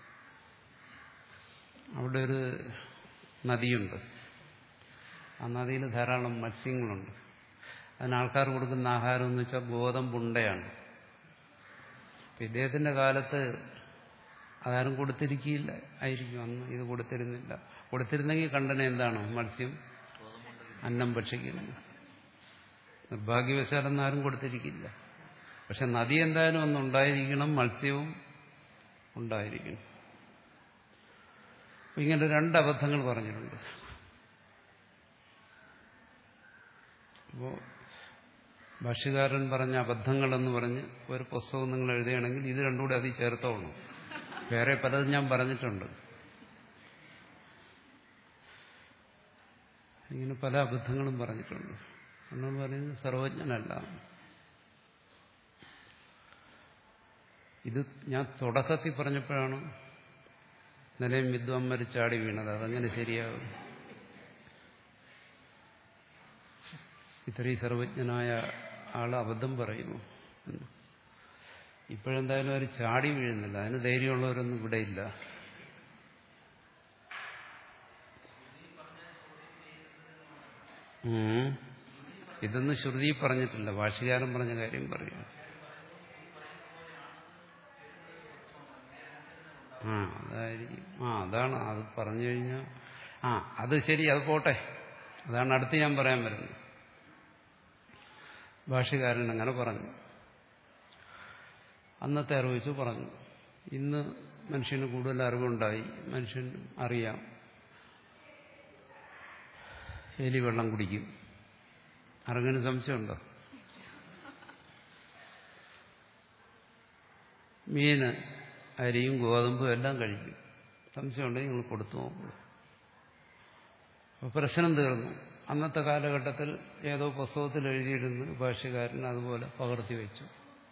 അവിടെ ഒരു നദിയുണ്ട്. ആ നദിയിൽ ധാരാളം മത്സ്യങ്ങളുണ്ട്. അതിന് ആൾക്കാർ കൊടുക്കുന്ന ആഹാരം എന്ന് വെച്ചാൽ ഗോതമ്പുണ്ടയാണ്. ഇദ്ദേഹത്തിന്റെ കാലത്ത് അതാരും കൊടുത്തിരിക്കില്ല ആയിരിക്കും. അന്ന് ഇത് കൊടുത്തിരുന്നില്ല. കൊടുത്തിരുന്നെങ്കിൽ കണ്ടനെ എന്താണ് മത്സ്യം അന്നം ഭക്ഷിക്കുന്നത്. നിർഭാഗ്യവശാലൊന്നും ആരും കൊടുത്തിരിക്കില്ല. പക്ഷെ നദി എന്തായാലും ഒന്നുണ്ടായിരിക്കണം, മത്സ്യവും ഉണ്ടായിരിക്കണം. ഇങ്ങനെ രണ്ട് അബദ്ധങ്ങൾ പറഞ്ഞിട്ടുണ്ട്. അപ്പോൾ ഭാഷ്യകാരൻ പറഞ്ഞ അബദ്ധങ്ങളെന്ന് പറഞ്ഞ് ഒരു പുസ്തകം നിങ്ങൾ എഴുതുകയാണെങ്കിൽ ഇത് രണ്ടുകൂടെ അതിൽ ചേർത്തോളൂ. വേറെ പലതും ഞാൻ പറഞ്ഞിട്ടുണ്ട്. ഇങ്ങനെ പല അബദ്ധങ്ങളും പറഞ്ഞിട്ടുണ്ട്. നമ്മൾ പറയുന്നത് സർവജ്ഞനല്ല. ഇത് ഞാൻ തുടക്കത്തിൽ പറഞ്ഞപ്പോഴാണ് നിലയും വിദ്വാൻമാർ ചാടി വീണത്. അതങ്ങനെ ശരിയാകും? ഇത്രയും സർവജ്ഞനായ ആൾ അബദ്ധം പറയുമോ? ഇപ്പോഴെന്തായാലും അവർ ചാടി വീഴുന്നില്ല. അതിന് ധൈര്യമുള്ളവരൊന്നും ഇവിടെ ഇല്ല. ഇതൊന്നും ശ്രുതി പറഞ്ഞിട്ടില്ല. ഭാഷ്യകാരൻ പറഞ്ഞ കാര്യം പറയും. ആ അതായിരിക്കും. ആ അതാണ് അത് പറഞ്ഞു കഴിഞ്ഞാൽ ആ അത് ശരി, അത് പോട്ടെ. അതാണ് അടുത്ത് ഞാൻ പറയാൻ വരുന്നത്. ഭാഷ്യകാരൻ അങ്ങനെ പറഞ്ഞു. അന്നത്തെ അറിവ് വെച്ച് പറഞ്ഞു. ഇന്ന് മനുഷ്യന് കൂടുതൽ അറിവുണ്ടായി. മനുഷ്യൻ അറിയാം എലി വെള്ളം കുടിക്കും. അറിവിന് സംശയമുണ്ടോ? മീന് അരിയും ഗോതമ്പും എല്ലാം കഴിക്കും. സംശയമുണ്ടെങ്കിൽ നിങ്ങൾ കൊടുത്തു നോക്കൂ. അപ്പോൾ പ്രശ്നം തീർന്നു. അന്നത്തെ കാലഘട്ടത്തിൽ ഏതോ പുസ്തകത്തിൽ എഴുതിയിരുന്ന് ഭാഷ്യകാരൻ അതുപോലെ പകർത്തി വെച്ചു.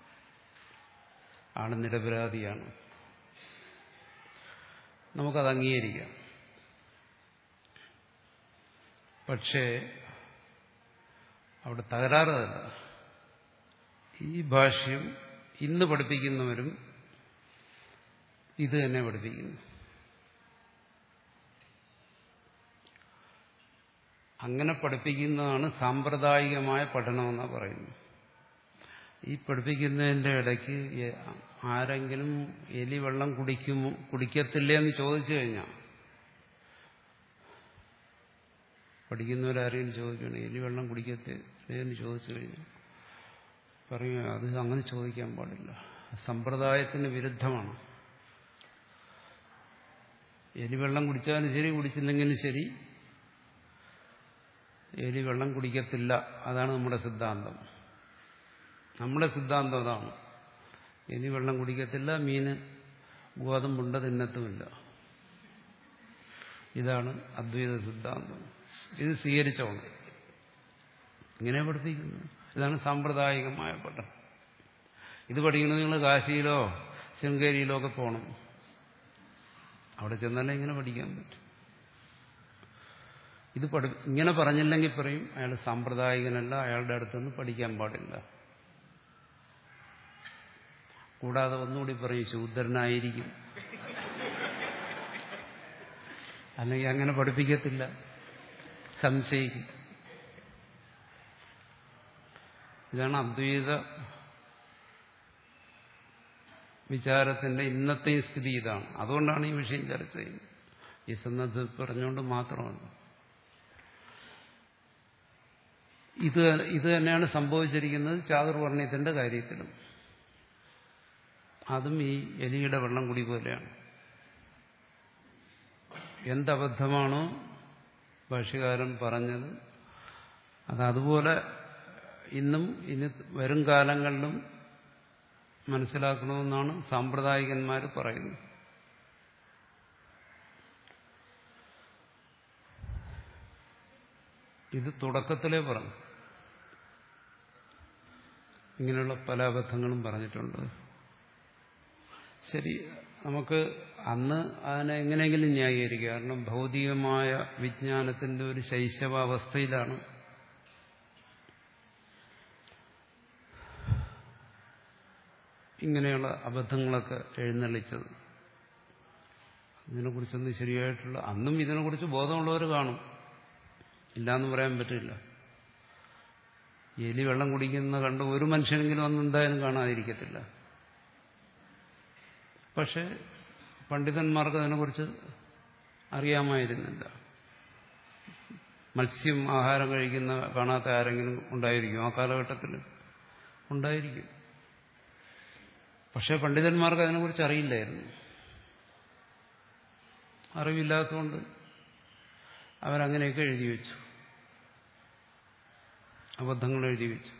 ആണ് നിരപരാധിയാണ്. നമുക്കത് അംഗീകരിക്കാം. പക്ഷേ അവിടെ തകരാറല്ല. ഈ ഭാഷ്യം ഇന്ന് പഠിപ്പിക്കുന്നവരും ഇത് തന്നെ പഠിപ്പിക്കുന്നു. അങ്ങനെ പഠിപ്പിക്കുന്നതാണ് സാമ്പ്രദായികമായ പഠനമെന്നാണ് പറയുന്നത്. ഈ പഠിപ്പിക്കുന്നതിൻ്റെ ഇടയ്ക്ക് ആരെങ്കിലും എലി വെള്ളം കുടിക്കുമോ കുടിക്കത്തില്ലേ എന്ന് ചോദിച്ചു കഴിഞ്ഞാൽ, പഠിക്കുന്നവരാരെങ്കിലും ചോദിക്കുകയാണ് എലി വെള്ളം കുടിക്കത്തില്ലേ എന്ന് ചോദിച്ചു കഴിഞ്ഞാൽ പറയുക അത് അങ്ങനെ ചോദിക്കാൻ പാടില്ല, സമ്പ്രദായത്തിന് വിരുദ്ധമാണ്. എലി വെള്ളം കുടിച്ചാലും ശരി കുടിച്ചില്ലെങ്കിലും ശരി എലി വെള്ളം കുടിക്കത്തില്ല. അതാണ് നമ്മുടെ സിദ്ധാന്തം. നമ്മുടെ സിദ്ധാന്തം അതാണ്. എലി വെള്ളം കുടിക്കത്തില്ല, മീന് ഗോതമ്പുണ്ട തിന്നത്തുമില്ല. ഇതാണ് അദ്വൈത സിദ്ധാന്തം. ഇത് സ്വീകരിച്ചോണം. ഇങ്ങനെ പഠിപ്പിക്കുന്നു. ഇതാണ് സാമ്പ്രദായികമായ പഠനം. ഇത് പഠിക്കുന്നത് നിങ്ങൾ കാശിയിലോ ശൃംഗേരിയിലോ ഒക്കെ പോകണം. അവിടെ ചെന്നാലേ ഇങ്ങനെ പഠിക്കാൻ പറ്റും. ഇത് പഠി ഇങ്ങനെ പറഞ്ഞില്ലെങ്കിൽ പറയും അയാൾ സാമ്പ്രദായികനല്ല, അയാളുടെ അടുത്തുനിന്ന് പഠിക്കാൻ പാടില്ല. കൂടാതെ ഒന്നുകൂടി പറയും ശൂദ്രനായിരിക്കും, അല്ലെങ്കിൽ അങ്ങനെ പഠിപ്പിക്കത്തില്ല, സംശയിക്കും. ഇതാണ് അദ്വൈത വിചാരത്തിന്റെ ഇന്നത്തെ സ്ഥിതി. ഇതാണ്. അതുകൊണ്ടാണ് ഈ വിഷയം ചർച്ച ചെയ്യുന്നത്. ഈ സന്ദർഭത്തിൽ പറഞ്ഞുകൊണ്ട് മാത്രമല്ല. ഇത് ഇത് തന്നെയാണ് സംഭവിച്ചിരിക്കുന്നത് ചാതുർവർണ്ണയത്തിന്റെ കാര്യത്തിലും. അതും ഈ എലിയുടെ വെള്ളം കുടി പോലെയാണ്. എന്തബദ്ധമാണോ ഭാഷ്യകാരൻ പറഞ്ഞത് അത് അതുപോലെ ഇന്നും ഇനി വരും കാലങ്ങളിലും മനസ്സിലാക്കണമെന്നാണ് സാമ്പ്രദായികന്മാർ പറയുന്നത്. ഇത് തുടക്കത്തിലേ പറഞ്ഞു. ഇങ്ങനെയുള്ള പല അബദ്ധങ്ങളും പറഞ്ഞിട്ടുണ്ട്. ശരി, നമുക്ക് അന്ന് അതിനെ എങ്ങനെയെങ്കിലും ന്യായീകരിക്കുക. കാരണം ഭൗതികമായ വിജ്ഞാനത്തിന്റെ ഒരു ശൈശവാവസ്ഥയിലാണ് ഇങ്ങനെയുള്ള അബദ്ധങ്ങളൊക്കെ എഴുന്നള്ളിച്ചത്. ഇതിനെക്കുറിച്ചൊന്നും ശരിയായിട്ടുള്ള അന്നും ഇതിനെക്കുറിച്ച് ബോധമുള്ളവർ കാണും, ഇല്ലാന്ന് പറയാൻ പറ്റില്ല. എലി വെള്ളം കുടിക്കുന്ന കണ്ട് ഒരു മനുഷ്യനെങ്കിലും ഒന്നും എന്തായാലും കാണാതിരിക്കത്തില്ല. പക്ഷെ പണ്ഡിതന്മാർക്ക് അതിനെക്കുറിച്ച് അറിയാമായിരുന്നില്ല. മത്സ്യം ആഹാരം കഴിക്കുന്ന കാണാത്ത ആരെങ്കിലും ഉണ്ടായിരിക്കും? ആ കാലഘട്ടത്തിൽ ഉണ്ടായിരിക്കും. പക്ഷെ പണ്ഡിതന്മാർക്ക് അതിനെക്കുറിച്ച് അറിയില്ലായിരുന്നു. അറിവില്ലാത്തതുകൊണ്ട് അവരങ്ങനെയൊക്കെ എഴുതി വെച്ചു, അബദ്ധങ്ങൾ എഴുതി വെച്ചു.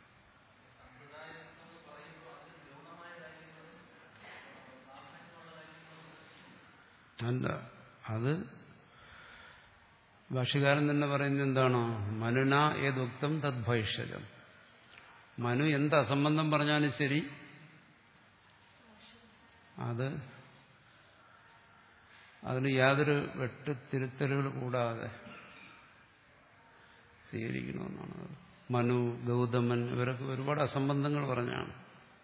അല്ല, അത് ഭാഷ്യകാരൻ തന്നെ പറയുന്നത് എന്താണ്? മനുന ഏതുക്തം തദ്ഭൈഷജം. മനു എന്ത് അസംബന്ധം പറഞ്ഞാലും ശരി, അത് അതിന് യാതൊരു വെട്ടുതിരുത്തലുകൾ കൂടാതെ സ്വീകരിക്കണമെന്നാണ്. മനു, ഗൗതമൻ ഇവരൊക്കെ ഒരുപാട് അസംബന്ധങ്ങൾ പറഞ്ഞാണ്.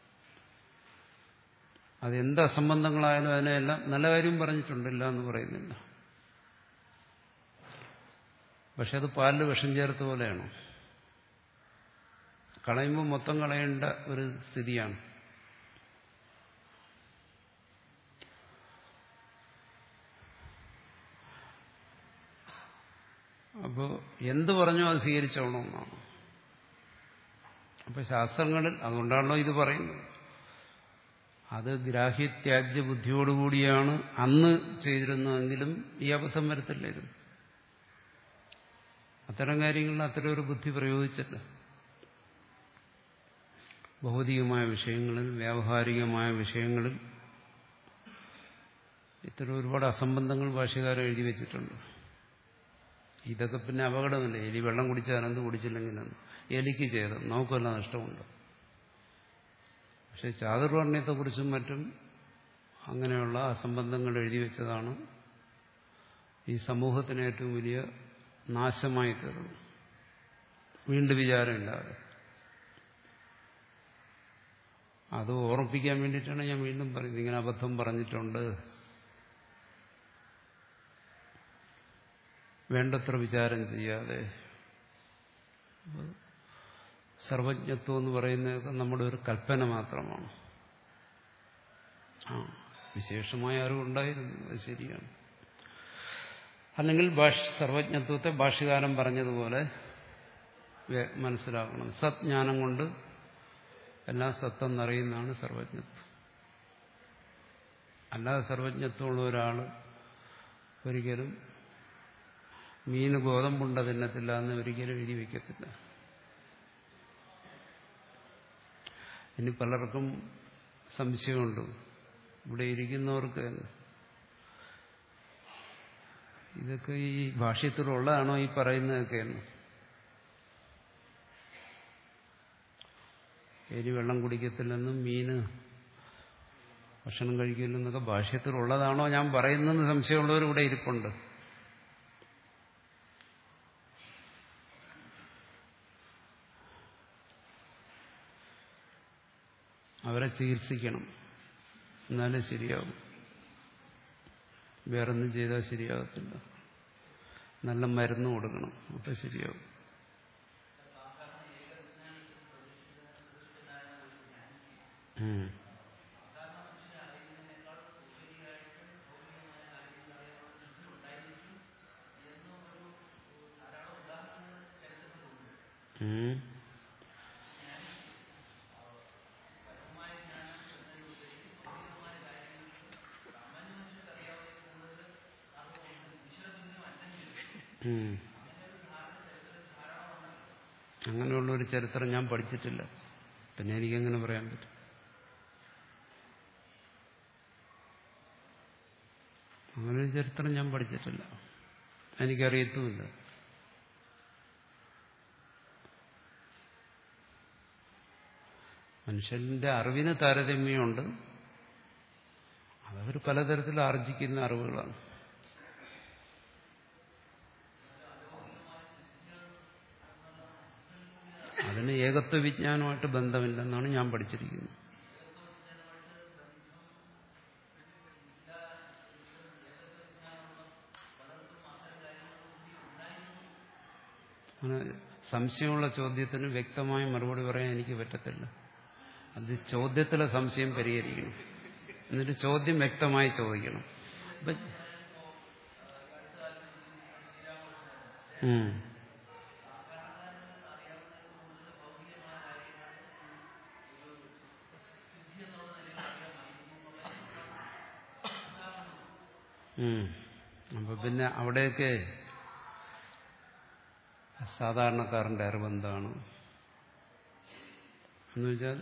അതെന്ത് അസംബന്ധങ്ങളായാലും അതിനെല്ലാം നല്ല കാര്യം പറഞ്ഞിട്ടുണ്ടില്ല എന്ന് പറയുന്നില്ല. പക്ഷെ അത് പാലിൽ വിഷം ചേർത്ത പോലെയാണ്. കളയുമ്പോൾ മൊത്തം കളയേണ്ട ഒരു സ്ഥിതിയാണ്. അപ്പോൾ എന്ത് പറഞ്ഞോ അത് സ്വീകരിച്ചോണമെന്നാണ്. അപ്പൊ ശാസ്ത്രങ്ങളിൽ അതുകൊണ്ടാണല്ലോ ഇത് പറയുന്നത്. അത് ഗ്രാഹ്യത്യാജ്യ ബുദ്ധിയോടുകൂടിയാണ് അന്ന് ചെയ്തിരുന്നതെങ്കിലും ഈ അബദ്ധം വരത്തില്ലായിരുന്നു. അത്തരം കാര്യങ്ങളിൽ അത്തരം ഒരു ബുദ്ധി പ്രയോഗിച്ചില്ല. ഭൗതികമായ വിഷയങ്ങളിൽ, വ്യാവഹാരികമായ വിഷയങ്ങളിൽ ഇത്തരം ഒരുപാട് അസംബന്ധങ്ങൾ ഭാഷ്യകാരൻ എഴുതി വെച്ചിട്ടുണ്ട്. ഇതൊക്കെ പിന്നെ അപകടമല്ലേ? എലി വെള്ളം കുടിച്ചാൽ എന്ത് കുടിച്ചില്ലെങ്കിലും എലിക്ക് ചെയ്തത് നമുക്കെല്ലാം നഷ്ടമുണ്ട്. പക്ഷെ ചാതുർവർണ്ണയത്തെക്കുറിച്ചും മറ്റും അങ്ങനെയുള്ള അസംബന്ധങ്ങൾ എഴുതി വെച്ചതാണ് ഈ സമൂഹത്തിന് ഏറ്റവും വലിയ നാശമായി തീർന്നു. വീണ്ടും വിചാരമില്ലാതെ. അത് ഓർമ്മിപ്പിക്കാൻ വേണ്ടിയിട്ടാണ് ഞാൻ വീണ്ടും പറയുന്നത്, ഇങ്ങനെ അബദ്ധം പറഞ്ഞിട്ടുണ്ട്, വേണ്ടത്ര വിചാരം ചെയ്യാതെ. സർവജ്ഞത്വം എന്ന് പറയുന്നതൊക്കെ നമ്മുടെ ഒരു കൽപ്പന മാത്രമാണ്. ആ വിശേഷമായ അറിവുണ്ടായിരുന്നു, അത് ശരിയാണ്. അല്ലെങ്കിൽ ഭാഷ സർവജ്ഞത്വത്തെ ഭാഷ്യകാരൻ പറഞ്ഞതുപോലെ മനസ്സിലാക്കണം. സത്ജ്ഞാനം കൊണ്ട് എല്ലാം സത്തെന്നറിയുന്നതാണ് സർവജ്ഞത്വം. അല്ലാതെ സർവജ്ഞത്വമുള്ള ഒരാൾ ഒരിക്കലും മീന് ഗോതമ്പുണ്ട തിന്നത്തില്ല എന്ന് ഒരിക്കലും എഴുതി വയ്ക്കത്തില്ല. ഇനി പലർക്കും സംശയമുണ്ട്, ഇവിടെ ഇരിക്കുന്നവർക്ക് ഇതൊക്കെ ഈ ഭാഷ്യത്തിലുള്ളതാണോ ഈ പറയുന്നതൊക്കെയെന്ന്. എലി വെള്ളം കുടിക്കത്തില്ലെന്നും മീന് ഭക്ഷണം കഴിക്കില്ലെന്നൊക്കെ ഭാഷ്യത്തിലുള്ളതാണോ ഞാൻ പറയുന്നതെന്ന് സംശയമുള്ളവർ ഇവിടെ ഇരിപ്പുണ്ട്. അവരെ ചികിത്സിക്കണം, എന്നാലേ ശരിയാവും. വേറൊന്നും ചെയ്താൽ ശരിയാകത്തില്ല. നല്ല മരുന്ന് കൊടുക്കണം, അപ്പം ശരിയാവും. അങ്ങനെയുള്ളൊരു ചരിത്രം ഞാൻ പഠിച്ചിട്ടില്ല, പിന്നെ എനിക്കെങ്ങനെ പറയാൻ പറ്റും? അങ്ങനൊരു ചരിത്രം ഞാൻ പഠിച്ചിട്ടില്ല, എനിക്കറിയത്തുമില്ല. മനുഷ്യന്റെ അറിവിന് താരതമ്യമുണ്ട്. അതവർ പലതരത്തിൽ ആർജിക്കുന്ന അറിവുകളാണ്. അതിന് ഏകത്വ വിജ്ഞാനമായിട്ട് ബന്ധമില്ലെന്നാണ് ഞാൻ പഠിച്ചിരിക്കുന്നത്. അങ്ങനെ സംശയമുള്ള ചോദ്യത്തിന് വ്യക്തമായ മറുപടി പറയാൻ എനിക്ക് പറ്റത്തില്ല. അത് ചോദ്യത്തിലെ സംശയം പരിഹരിക്കണം, എന്നിട്ട് ചോദ്യം വ്യക്തമായി ചോദിക്കണം. അപ്പം അപ്പൊ പിന്നെ അവിടെയൊക്കെ സാധാരണക്കാരന്റെ അറിവെന്താണ് എന്ന് വെച്ചാൽ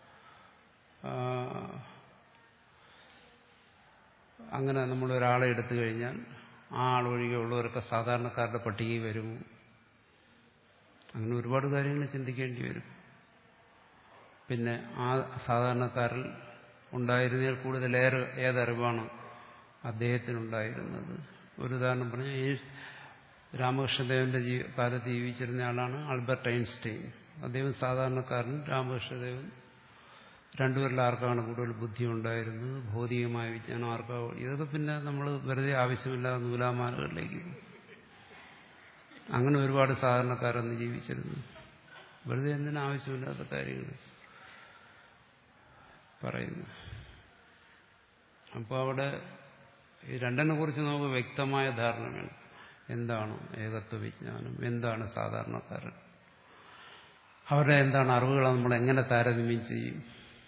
അങ്ങനെ നമ്മൾ ഒരാളെ എടുത്തു കഴിഞ്ഞാൽ ആ ആൾ ഒഴികെയുള്ളവരൊക്കെ സാധാരണക്കാരുടെ പട്ടികയിൽ വരുമോ? അങ്ങനെ ഒരുപാട് കാര്യങ്ങൾ ചിന്തിക്കേണ്ടി വരും. പിന്നെ ആ സാധാരണക്കാരിൽ ഉണ്ടായിരുന്നതിൽ കൂടുതൽ ഏറെ ഏതറിവാണ് അദ്ദേഹത്തിനുണ്ടായിരുന്നത്? ഒരു ഉദാഹരണം പറഞ്ഞാൽ ഈ രാമകൃഷ്ണദേവന്റെ ജീ കാലത്ത് ജീവിച്ചിരുന്ന ആളാണ് ആൽബർട്ട് ഐൻസ്റ്റൈൻ. അദ്ദേഹം സാധാരണക്കാരൻ, രാമകൃഷ്ണദേവൻ. രണ്ടുപേരിൽ ആർക്കാണ് കൂടുതൽ ബുദ്ധി ഉണ്ടായിരുന്നത്? ഭൗതികമായ വിജ്ഞാനം ആർക്കാ? ഇതൊക്കെ പിന്നെ നമ്മൾ വെറുതെ ആവശ്യമില്ലാതെ നൂലാമാലകളിലേക്ക് അങ്ങനെ ഒരുപാട് സാധാരണക്കാരൊന്ന് ജീവിച്ചിരുന്നു. വെറുതെ എന്തിനും ആവശ്യമില്ലാത്ത കാര്യങ്ങൾ പറയുന്നു. അപ്പോൾ അവിടെ ഈ രണ്ടിനെ കുറിച്ച് നമുക്ക് വ്യക്തമായ ധാരണ വേണം. എന്താണ് ഏകത്വ വിജ്ഞാനം, എന്താണ് സാധാരണക്കാരൻ, അവരുടെ എന്താണ് അറിവുകൾ, നമ്മൾ എങ്ങനെ താരതമ്യം ചെയ്യും?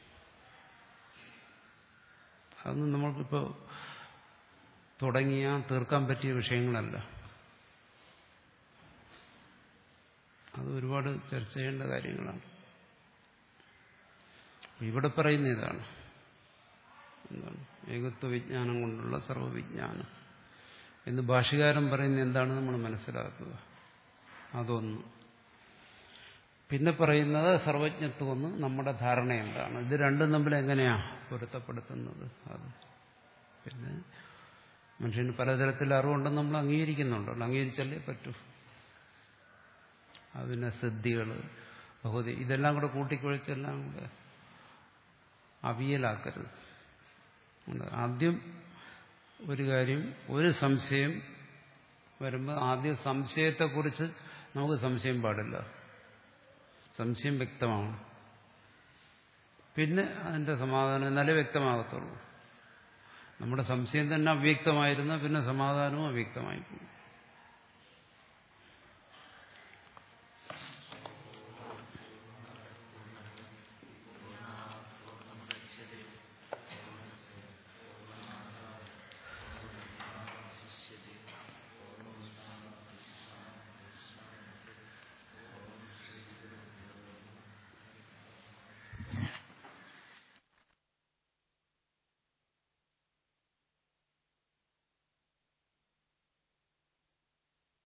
അതൊന്നും നമ്മൾക്കിപ്പോൾ തുടങ്ങിയാൽ തീർക്കാൻ പറ്റിയ വിഷയങ്ങളല്ല. അത് ഒരുപാട് ചർച്ച ചെയ്യേണ്ട കാര്യങ്ങളാണ്. ഇവിടെ പറയുന്ന ഇതാണ്, എന്താണ് ഏകത്വ വിജ്ഞാനം കൊണ്ടുള്ള സർവ്വവിജ്ഞാനം എന്ന് ഭാഷ്യകാരൻ പറയുന്നത് എന്താണ് നമ്മൾ മനസ്സിലാക്കുക. അതൊന്ന്. പിന്നെ പറയുന്നത് സർവജ്ഞത്വം ഒന്ന്, നമ്മുടെ ധാരണ എന്താണ്. ഇത് രണ്ടും തമ്മിൽ എങ്ങനെയാ പൊരുത്തപ്പെടുത്തുന്നത്? അത് പിന്നെ മനുഷ്യന് പലതരത്തിൽ അറിവുണ്ടെന്ന് നമ്മൾ അംഗീകരിക്കുന്നുണ്ടല്ലോ, അംഗീകരിച്ചല്ലേ പറ്റൂ. അതിനെ സിദ്ധികൾ, ഭൗതി, ഇതെല്ലാം കൂടെ കൂട്ടിക്കുഴച്ചെല്ലാം കൂടെ അവിയലാക്കരുത്. ആദ്യം ഒരു കാര്യം, ഒരു സംശയം വരുമ്പോൾ ആദ്യം സംശയത്തെക്കുറിച്ച് നമുക്ക് സംശയം പാടില്ല. സംശയം വ്യക്തമാണ്, പിന്നെ അതിന്റെ സമാധാനം എന്നാലേ വ്യക്തമാകത്തുള്ളൂ. നമ്മുടെ സംശയം തന്നെ അവ്യക്തമായിരുന്ന പിന്നെ സമാധാനവും അവ്യക്തമായിപ്പോകും.